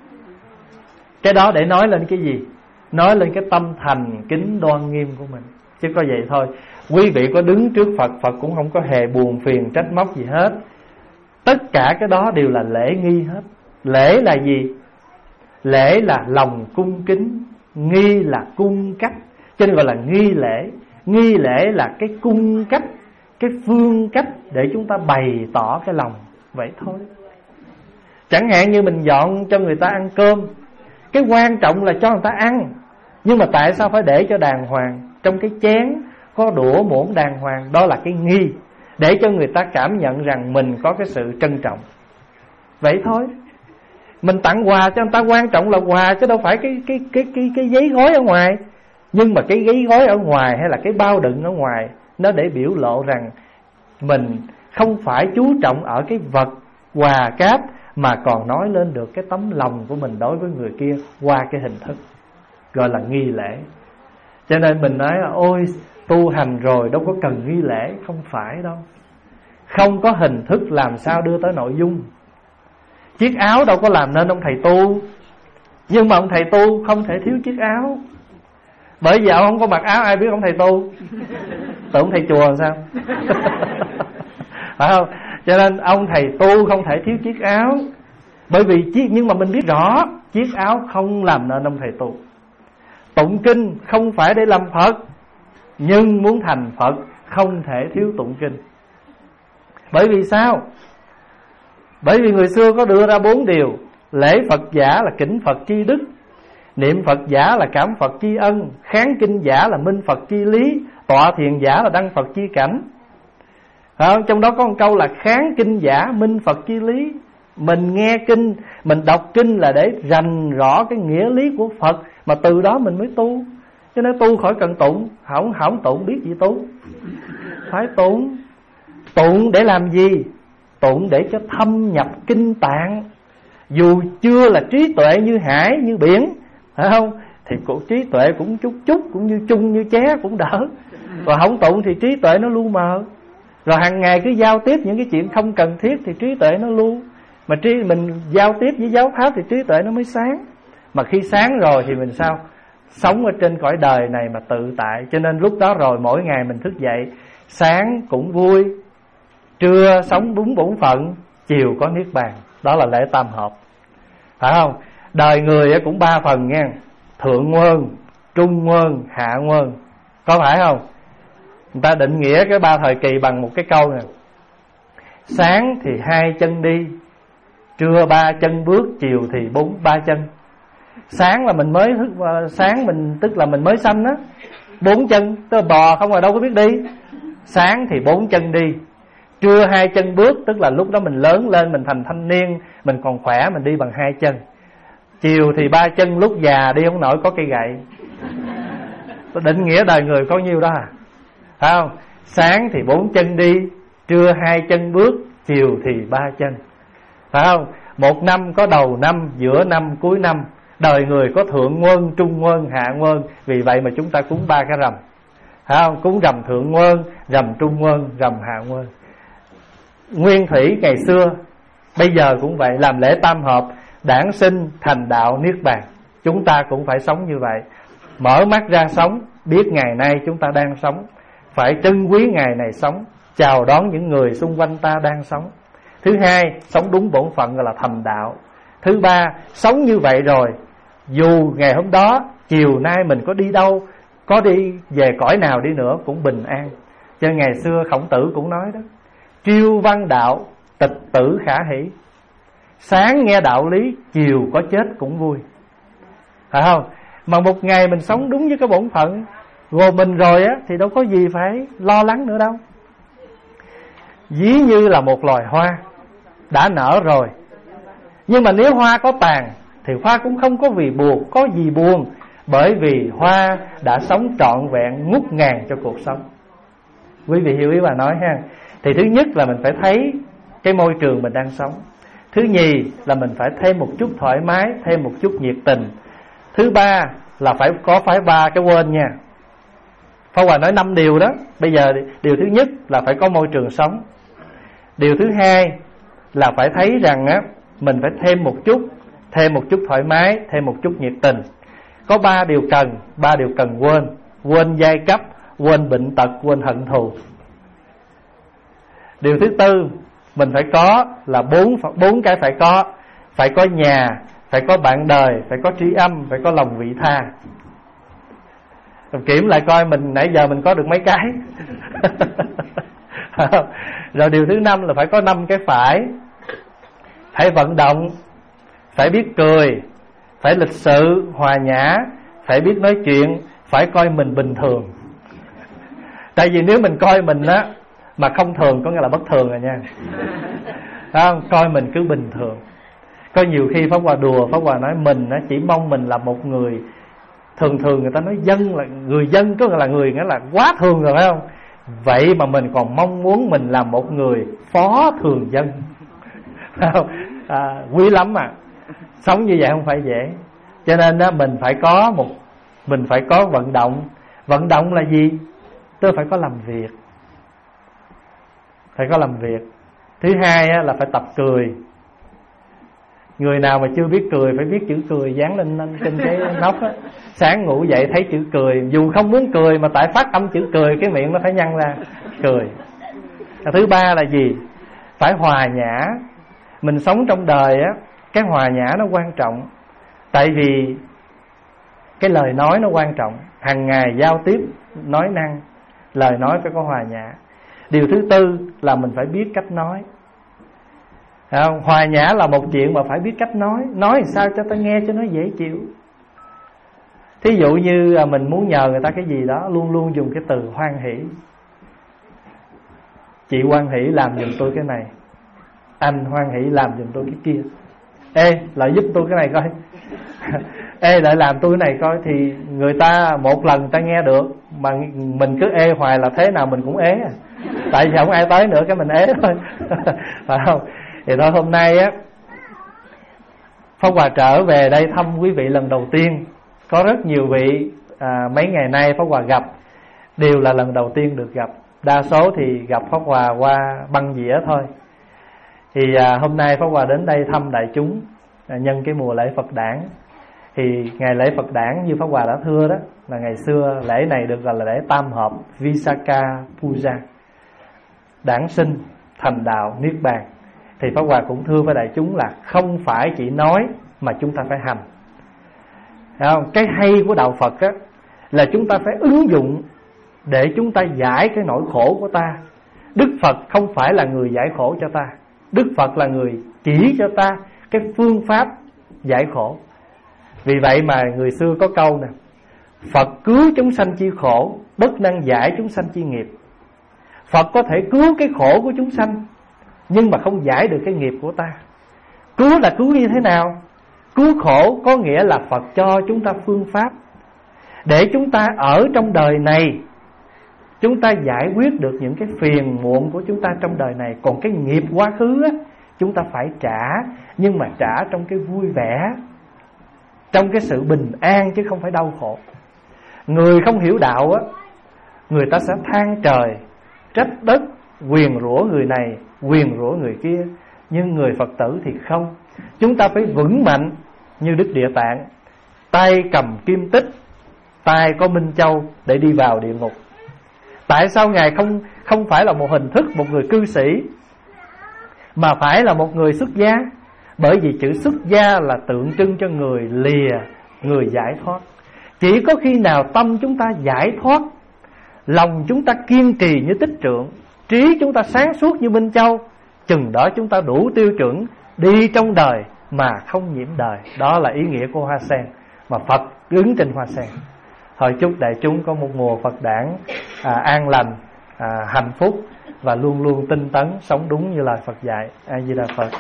Speaker 1: Cái đó để nói lên cái gì? Nói lên cái tâm thành kính đoan nghiêm của mình. Chứ có vậy thôi. Quý vị có đứng trước Phật, Phật cũng không có hề buồn phiền trách móc gì hết. Tất cả cái đó đều là lễ nghi hết. Lễ là gì? Lễ là lòng cung kính, nghi là cung cách, cho nên gọi là nghi lễ. Nghi lễ là cái cung cách, cái phương cách để chúng ta bày tỏ cái lòng. Vậy thôi. Chẳng hạn như mình dọn cho người ta ăn cơm, cái quan trọng là cho người ta ăn, nhưng mà tại sao phải để cho đàng hoàng? Trong cái chén có đũa muỗng đàng hoàng, đó là cái nghi, để cho người ta cảm nhận rằng mình có cái sự trân trọng. Vậy thôi. Mình tặng quà cho người ta, quan trọng là quà, chứ đâu phải cái cái cái cái cái giấy gói ở ngoài. Nhưng mà cái giấy gói ở ngoài hay là cái bao đựng ở ngoài, nó để biểu lộ rằng mình không phải chú trọng ở cái vật quà cáp, mà còn nói lên được cái tấm lòng của mình đối với người kia qua cái hình thức, gọi là nghi lễ. Cho nên mình nói là ôi tu hành rồi đâu có cần nghi lễ. Không phải đâu. Không có hình thức làm sao đưa tới nội dung. Chiếc áo đâu có làm nên ông thầy tu, nhưng mà ông thầy tu không thể thiếu chiếc áo. Bởi vì ông không có mặc áo ai biết ông thầy tu. Tưởng ông thầy chùa làm sao? Phải không? Cho nên ông thầy tu không thể thiếu chiếc áo. Bởi vì chiếc, nhưng mà mình biết rõ chiếc áo không làm nên ông thầy tu. Tụng kinh không phải để làm Phật, nhưng muốn thành Phật không thể thiếu tụng kinh. Bởi vì sao? Bởi vì người xưa có đưa ra bốn điều. Lễ Phật giả là kính Phật chi đức, niệm Phật giả là cảm Phật chi ân, kháng kinh giả là minh Phật chi lý, tọa thiền giả là đăng Phật chi cảnh. À, trong đó có một câu là kháng kinh giả minh Phật chi lý. Mình nghe kinh, mình đọc kinh là để rành rõ cái nghĩa lý của Phật, mà từ đó mình mới tu. Cho nên tu khỏi cần tụng. Không, không tụng biết gì tu. Phải tụng. Tụng để làm gì? Tụng để cho thâm nhập kinh tạng. Dù chưa là trí tuệ như hải, như biển, phải không? Thì cũng trí tuệ cũng chút chút, cũng như chung như ché cũng đỡ. Còn không tụng thì trí tuệ nó lu mờ. Rồi hàng ngày cứ giao tiếp những cái chuyện không cần thiết thì trí tuệ nó lu. Mà trí mình giao tiếp với giáo pháp thì trí tuệ nó mới sáng. Mà khi sáng rồi thì mình sao? Sống ở trên cõi đời này mà tự tại. Cho nên lúc đó rồi mỗi ngày mình thức dậy, sáng cũng vui, trưa sống đúng bổn phận, chiều có niết bàn. Đó là lễ tam hợp. Phải không? Đời người cũng ba phần nha. Thượng nguyên, trung nguyên, hạ nguyên. Có phải không? Người ta định nghĩa cái ba thời kỳ bằng một cái câu này: sáng thì hai chân đi, trưa ba chân bước, chiều thì bốn ba chân. Sáng là mình mới thức, sáng mình tức là mình mới sanh á, bốn chân, tức là bò không rồi đâu có biết đi. Sáng thì bốn chân đi, trưa hai chân bước, tức là lúc đó mình lớn lên, mình thành thanh niên, mình còn khỏe, mình đi bằng hai chân. Chiều thì ba chân, lúc già đi không nổi có cây gậy. Định nghĩa đời người có nhiêu đó à? Phải không? Sáng thì bốn chân đi, trưa hai chân bước, chiều thì ba chân. Phải không? Một năm có đầu năm, giữa năm, cuối năm. Đời người có thượng nguồn, trung nguồn, hạ nguồn. Vì vậy mà chúng ta cúng ba cái rằm. Phải không? Cúng rằm thượng nguồn, rằm trung nguồn, rằm hạ nguồn. Nguyên thủy ngày xưa, bây giờ cũng vậy, làm lễ tam hợp, đản sinh, thành đạo, niết bàn. Chúng ta cũng phải sống như vậy. Mở mắt ra sống, biết ngày nay chúng ta đang sống, phải trân quý ngày này sống, chào đón những người xung quanh ta đang sống. Thứ hai, sống đúng bổn phận gọi là thành đạo. Thứ ba, sống như vậy rồi, dù ngày hôm đó, chiều nay mình có đi đâu, có đi về cõi nào đi nữa cũng bình an. Cho ngày xưa Khổng Tử cũng nói đó, triêu văn đạo, tịch tử khả hỷ. Sáng nghe đạo lý, chiều có chết cũng vui. Phải không? Mà một ngày mình sống đúng với cái bổn phận gồm mình rồi á, thì đâu có gì phải lo lắng nữa đâu. Ví như là một loài hoa đã nở rồi, nhưng mà nếu hoa có tàn thì hoa cũng không có vì buồn, có gì buồn, bởi vì hoa đã sống trọn vẹn ngút ngàn cho cuộc sống. Quý vị hiểu ý bà nói ha. Thì thứ nhất là mình phải thấy cái môi trường mình đang sống. Thứ nhì là mình phải thêm một chút thoải mái, thêm một chút nhiệt tình. Thứ ba là phải có phải ba cái quên nha. Pháp Hòa nói năm điều đó. Bây giờ điều thứ nhất là phải có môi trường sống. Điều thứ hai là phải thấy rằng á, mình phải thêm một chút, thêm một chút thoải mái, thêm một chút nhiệt tình. Có ba điều cần, ba điều cần quên. Quên giai cấp, quên bệnh tật, quên hận thù. Điều thứ tư mình phải có là bốn bốn cái phải có. Phải có nhà, phải có bạn đời, phải có trí âm, phải có lòng vị tha. Kiểm lại coi mình nãy giờ mình có được mấy cái. Rồi điều thứ năm là phải có năm cái phải. Phải vận động, phải biết cười, phải lịch sự, hòa nhã, phải biết nói chuyện, phải coi mình bình thường. Tại vì nếu mình coi mình á mà không thường có nghĩa là bất thường rồi nha. Không, coi mình cứ bình thường. Có nhiều khi Pháp Hòa đùa, Pháp Hòa nói mình á chỉ mong mình là một người thường thường. Người ta nói dân là người dân, có nghĩa là người nghĩa là quá thường rồi, phải không? Vậy mà mình còn mong muốn mình là một người phó thường dân. Không? À, quý lắm mà. Sống như vậy không phải dễ. Cho nên á, mình phải có một Mình phải có vận động. Vận động là gì? Tức phải có làm việc. Phải có làm việc. Thứ hai á, là phải tập cười. Người nào mà chưa biết cười phải biết chữ cười dán lên, lên trên cái nóc á. Sáng ngủ dậy thấy chữ cười, dù không muốn cười mà tại phát âm chữ cười, cái miệng nó phải nhăn ra cười. Thứ ba là gì? Phải hòa nhã. Mình sống trong đời á, cái hòa nhã nó quan trọng. Tại vì cái lời nói nó quan trọng. Hàng ngày giao tiếp, nói năng, lời nói phải có hòa nhã. Điều thứ tư là mình phải biết cách nói. Không? Hòa nhã là một chuyện mà phải biết cách nói. Nói sao cho ta nghe cho nó dễ chịu. Thí dụ như mình muốn nhờ người ta cái gì đó, luôn luôn dùng cái từ hoan hỷ. Chị hoan hỷ làm giùm tôi cái này, anh hoan hỷ làm giùm tôi cái kia. Ê, lại giúp tôi cái này coi. Ê, lại làm tôi cái này coi. Thì người ta một lần người ta nghe được. Mà mình cứ ê hoài là thế nào mình cũng ế à. Tại vì không ai tới nữa cái mình ế thôi. Phải không? Thì thôi hôm nay á, Pháp Hòa trở về đây thăm quý vị lần đầu tiên. Có rất nhiều vị à, mấy ngày nay Pháp Hòa gặp đều là lần đầu tiên được gặp. Đa số thì gặp Pháp Hòa qua băng dĩa thôi. Thì à, hôm nay Pháp Hòa đến đây thăm đại chúng à, nhân cái mùa lễ Phật đản. Thì ngày lễ Phật đản như Pháp Hòa đã thưa đó, là ngày xưa lễ này được gọi là lễ tam hợp Visakha Puja, đản sinh, thành đạo, niết bàn. Thì Pháp Hòa cũng thưa với đại chúng là không phải chỉ nói mà chúng ta phải hành. Không? Cái hay của đạo Phật á, là chúng ta phải ứng dụng để chúng ta giải cái nỗi khổ của ta. Đức Phật không phải là người giải khổ cho ta. Đức Phật là người chỉ cho ta cái phương pháp giải khổ. Vì vậy mà người xưa có câu nè: Phật cứu chúng sanh chi khổ, bất năng giải chúng sanh chi nghiệp. Phật có thể cứu cái khổ của chúng sanh, nhưng mà không giải được cái nghiệp của ta. Cứu là cứu như thế nào? Cứu khổ có nghĩa là Phật cho chúng ta phương pháp để chúng ta ở trong đời này chúng ta giải quyết được những cái phiền muộn của chúng ta trong đời này. Còn cái nghiệp quá khứ á, chúng ta phải trả, nhưng mà trả trong cái vui vẻ, trong cái sự bình an, chứ không phải đau khổ. Người không hiểu đạo á, người ta sẽ than trời, trách đất, nguyền rủa người này, nguyền rủa người kia. Nhưng người Phật tử thì không. Chúng ta phải vững mạnh như Đức Địa Tạng, tay cầm kim tích, tay có minh châu để đi vào địa ngục. Tại sao Ngài không không phải là một hình thức, một người cư sĩ, mà phải là một người xuất gia? Bởi vì chữ xuất gia là tượng trưng cho người lìa, người giải thoát. Chỉ có khi nào tâm chúng ta giải thoát, lòng chúng ta kiên trì như Tích Trượng, trí chúng ta sáng suốt như Minh Châu, chừng đó chúng ta đủ tiêu chuẩn đi trong đời mà không nhiễm đời. Đó là ý nghĩa của hoa sen mà Phật đứng trên hoa sen. Thôi chúc đại chúng có một mùa Phật đản à, an lành, à, hạnh phúc và luôn luôn tinh tấn, sống đúng như lời Phật dạy. A Di Đà Phật.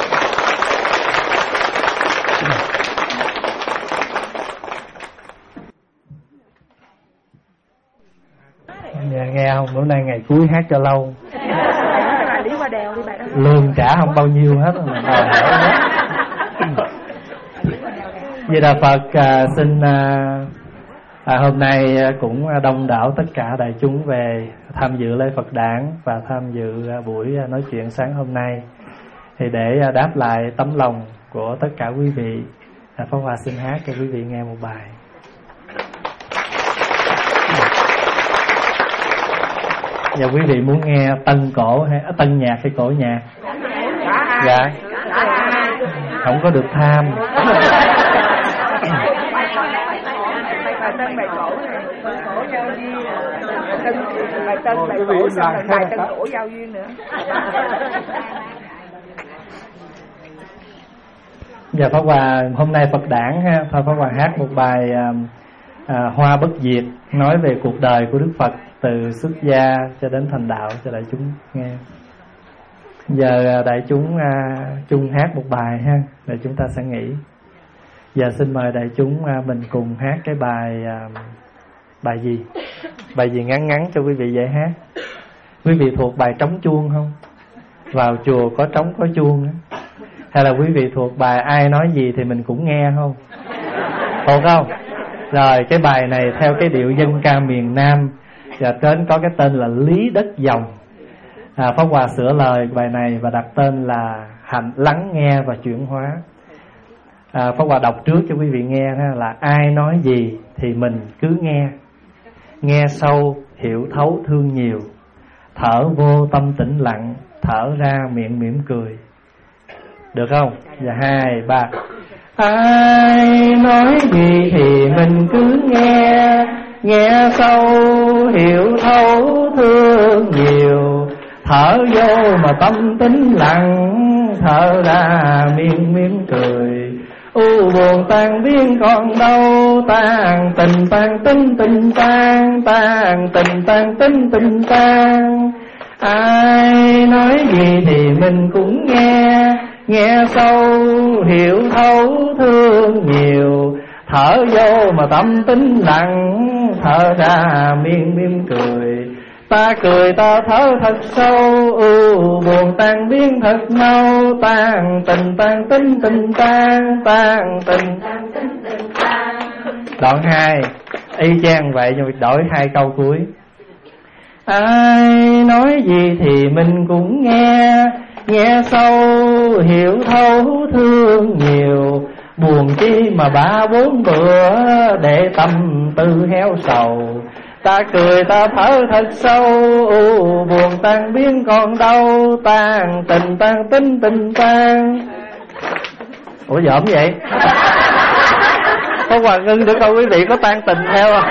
Speaker 1: Dạ, nghe không? Bữa nay ngày cuối hát cho lâu. Lương trả không bao nhiêu hết. Di Đà Phật. À, xin à, à, hôm nay cũng đông đảo tất cả đại chúng về tham dự lễ Phật đản và tham dự buổi nói chuyện sáng hôm nay. Thì để đáp lại tấm lòng của tất cả quý vị, à, Pháp Hòa xin hát cho quý vị nghe một bài. Và quý vị muốn nghe tân cổ hay tân nhạc hay cổ nhạc? Dạ. Không có được tham.
Speaker 2: Bài tân bài cổ này, cổ giao duyên, tân bài tân bài cổ, xong rồi bài tân cổ giao duyên nữa.
Speaker 1: Dạ Pháp Hòa hôm nay Phật đản ha, Pháp Hòa hát một bài à, à, Hoa Bất Diệt, nói về cuộc đời của Đức Phật từ xuất gia cho đến thành đạo cho đại chúng nghe. Giờ đại chúng à, chung hát một bài ha, để chúng ta sẽ nghỉ. Giờ xin mời đại chúng à, mình cùng hát cái bài à, bài gì? Bài gì ngắn ngắn cho quý vị dễ hát. Quý vị thuộc bài trống chuông không? Vào chùa có trống có chuông á. Hay là quý vị thuộc bài ai nói gì thì mình cũng nghe không? Thuộc không? Rồi cái bài này theo cái điệu dân ca miền Nam, và trên có cái tên là Lý Đất Dòng. à, Pháp Hòa sửa lời bài này và đặt tên là Hạnh Lắng Nghe và Chuyển Hóa. à, Pháp Hòa đọc trước cho quý vị nghe ha, là ai nói gì thì mình cứ nghe, nghe sâu hiểu thấu thương nhiều, thở vô tâm tĩnh lặng, thở ra miệng mỉm cười. Được không? Và hai, ba. Ai nói gì thì mình cứ nghe, nghe sâu hiểu thấu thương nhiều, thở vô mà tâm tĩnh lặng, thở ra miên miên cười. U buồn tan biến còn đâu, tan tình tan tính tình tan, tan tình tan tính tình tan. Ai nói gì thì mình cũng nghe, nghe sâu hiểu thấu thương nhiều, thở vô mà tâm tĩnh lặng, thở ra miên miên cười. Ta cười ta thở thật sâu, u buồn tan biến thật mau, tan tình tan tính tình tan, tan tình tan tính tình tan. Đoạn hai y chang vậy nhưng đổi hai câu cuối. Ai nói gì thì mình cũng nghe, nghe sâu hiểu thấu thương nhiều, buồn chi mà ba bốn bữa để tâm tư héo sầu. Ta cười ta thở thật sâu, u buồn tan biến còn đâu, tan tình tan tính tình tan. Ủa dởm vậy? Có Hoàng Ngân được đâu quý vị có tan tình theo không?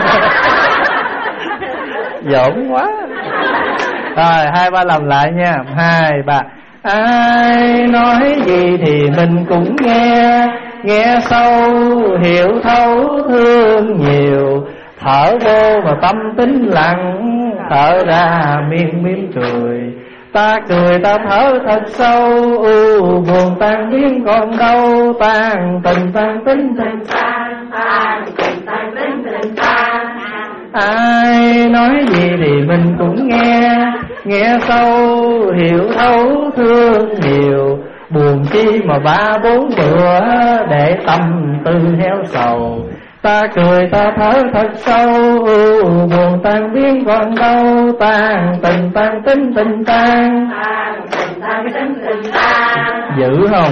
Speaker 1: Dởm quá. Rồi hai ba làm lại nha. Hai ba. Ai nói gì thì mình cũng nghe, nghe sâu hiểu thấu thương nhiều, thở vô mà tâm tĩnh lặng, thở ra miên miên cười. Ta cười ta thở thật sâu, u buồn tan biến còn đâu, tan tình tan tính tình tan, tan tình tan tính tình tan, ai nói gì thì mình cũng nghe, nghe sâu hiểu thấu thương nhiều, buồn chi mà ba bốn bữa để tâm tư heo sầu. Ta cười ta thở thật sâu, buồn tan biến còn đâu, tan tình tan tính tình tan, tan tình tan tính tình tan. Dữ không?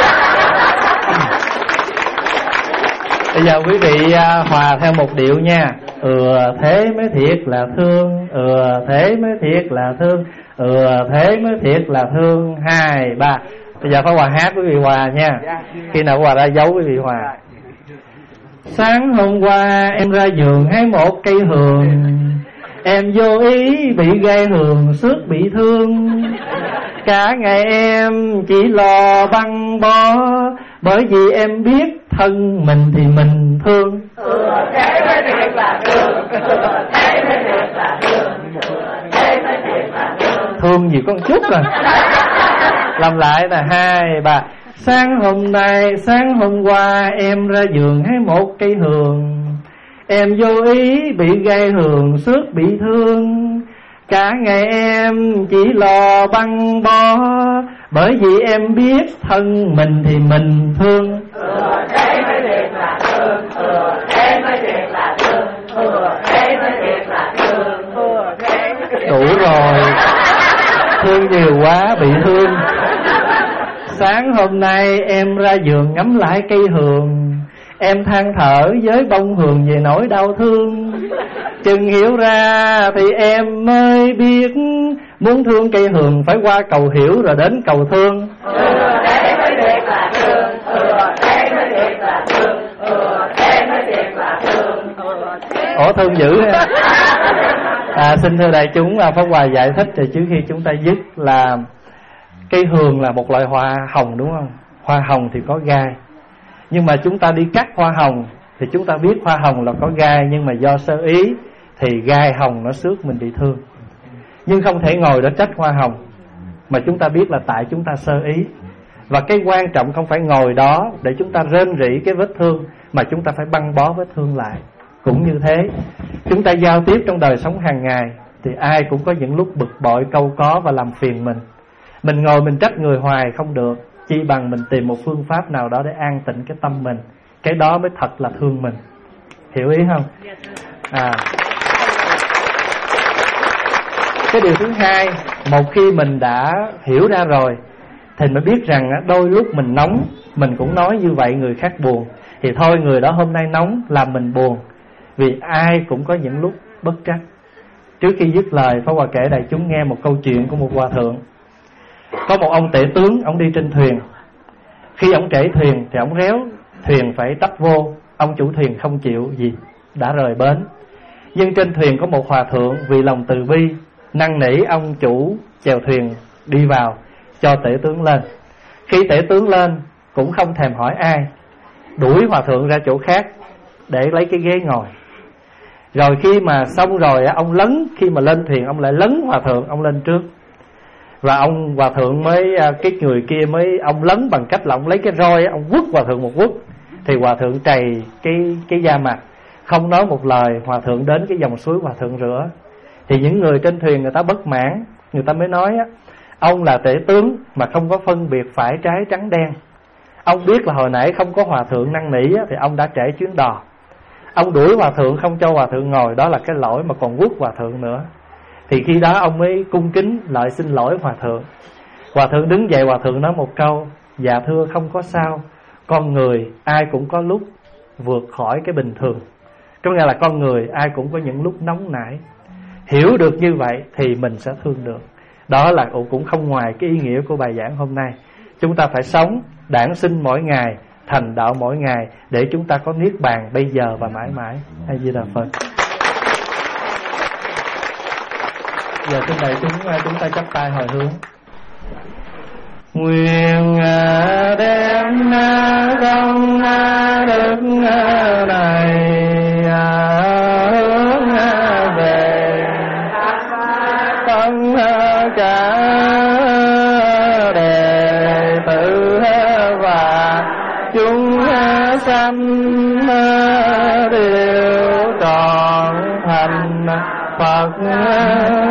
Speaker 1: Bây giờ quý vị hòa theo một điệu nha. Ừ thế mới thiệt là thương, ừ thế mới thiệt là thương, ừ thế mới thiệt là thương. Hai ba. Bây giờ phải hòa hát, quý vị hòa nha. Khi nào hòa ra dấu quý vị hòa. Sáng hôm qua em ra vườn hái một cây hường, em vô ý bị gai hường xước bị thương. Cả ngày em chỉ lo băng bó, bởi vì em biết thân mình thì mình thương. Ừ, thế mới thiệt là thương, thế mới thiệt là thương, thế mới thiệt là thương. Thương gì con chút rồi. Làm lại là hai ba. Sáng hôm nay, sáng hôm qua em ra vườn hái một cây hường, em vô ý bị gai hường xước bị thương. Cả ngày em chỉ lo băng bó, bởi vì em biết thân mình thì mình thương. Ừ, thế mới thiệt là thương, ừ, thế mới thiệt là thương, ừ, thế mới thiệt là thương, ừ, thế mới thiệt. Đủ rồi, thương nhiều quá bị thương. Sáng hôm nay em ra vườn ngắm lại cây hường, em than thở với bông hường về nỗi đau thương. Chừng hiểu ra thì em mới biết, muốn thương cây hường phải qua cầu hiểu rồi đến cầu thương. Ừ, thế mới thiệt là thương, ừ, thế mới thiệt là thương, ừ, thế mới thiệt là thương. Ủa thương dữ ha. À, xin thưa đại chúng, Pháp Hòa giải thích rồi trước khi chúng ta dứt là cây hường là một loại hoa hồng đúng không? Hoa hồng thì có gai, nhưng mà chúng ta đi cắt hoa hồng thì chúng ta biết hoa hồng là có gai, nhưng mà do sơ ý thì gai hồng nó xước mình bị thương. Nhưng không thể ngồi đó trách hoa hồng, mà chúng ta biết là tại chúng ta sơ ý. Và cái quan trọng không phải ngồi đó để chúng ta rên rỉ cái vết thương, mà chúng ta phải băng bó vết thương lại. Cũng như thế, chúng ta giao tiếp trong đời sống hàng ngày thì ai cũng có những lúc bực bội, câu có và làm phiền mình. Mình ngồi mình trách người hoài không được, chi bằng mình tìm một phương pháp nào đó để an tịnh cái tâm mình. Cái đó mới thật là thương mình. Hiểu ý không? À. Cái điều thứ hai, một khi mình đã hiểu ra rồi thì mới biết rằng đôi lúc mình nóng, mình cũng nói như vậy người khác buồn, thì thôi người đó hôm nay nóng làm mình buồn. Vì ai cũng có những lúc bất trắc. Trước khi dứt lời, Pháp Hòa kể đại chúng nghe một câu chuyện của một hòa thượng. Có một ông tể tướng, ông đi trên thuyền. Khi ông trễ thuyền thì ông réo thuyền phải tấp vô. Ông chủ thuyền không chịu gì, đã rời bến. Nhưng trên thuyền có một hòa thượng vì lòng từ bi, năn nỉ ông chủ chèo thuyền đi vào, cho tể tướng lên. Khi tể tướng lên cũng không thèm hỏi ai, đuổi hòa thượng ra chỗ khác để lấy cái ghế ngồi. Rồi khi mà xong rồi, ông lấn, khi mà lên thuyền ông lại lấn hòa thượng, ông lên trước. Và ông hòa thượng mới, cái người kia mới, ông lấn bằng cách là ông lấy cái roi, ông quất hòa thượng một quất. Thì hòa thượng trầy cái, cái da mặt, không nói một lời. Hòa thượng đến cái dòng suối hòa thượng rửa. Thì những người trên thuyền người ta bất mãn, người ta mới nói á, ông là tể tướng mà không có phân biệt phải trái trắng đen. Ông biết là hồi nãy không có hòa thượng năn nỉ á, thì ông đã trễ chuyến đò. Ông đuổi hòa thượng không cho hòa thượng ngồi, đó là cái lỗi mà còn quất hòa thượng nữa. Thì khi đó ông mới cung kính lại xin lỗi hòa thượng. Hòa thượng đứng dậy, hòa thượng nói một câu: dạ thưa không có sao, con người ai cũng có lúc vượt khỏi cái bình thường. Có nghĩa là con người ai cũng có những lúc nóng nảy. Hiểu được như vậy thì mình sẽ thương được. Đó là cũng không ngoài cái ý nghĩa của bài giảng hôm nay. Chúng ta phải sống đản sinh mỗi ngày, thành đạo mỗi ngày, để chúng ta có niết bàn bây giờ và mãi mãi. A Di Đà Phật. Giờ trên đây chúng chúng ta chắp tay hồi hướng. Nguyện đem công đức này hướng về tất cả đệ tử và chúng sanh đều trọn thành Phật.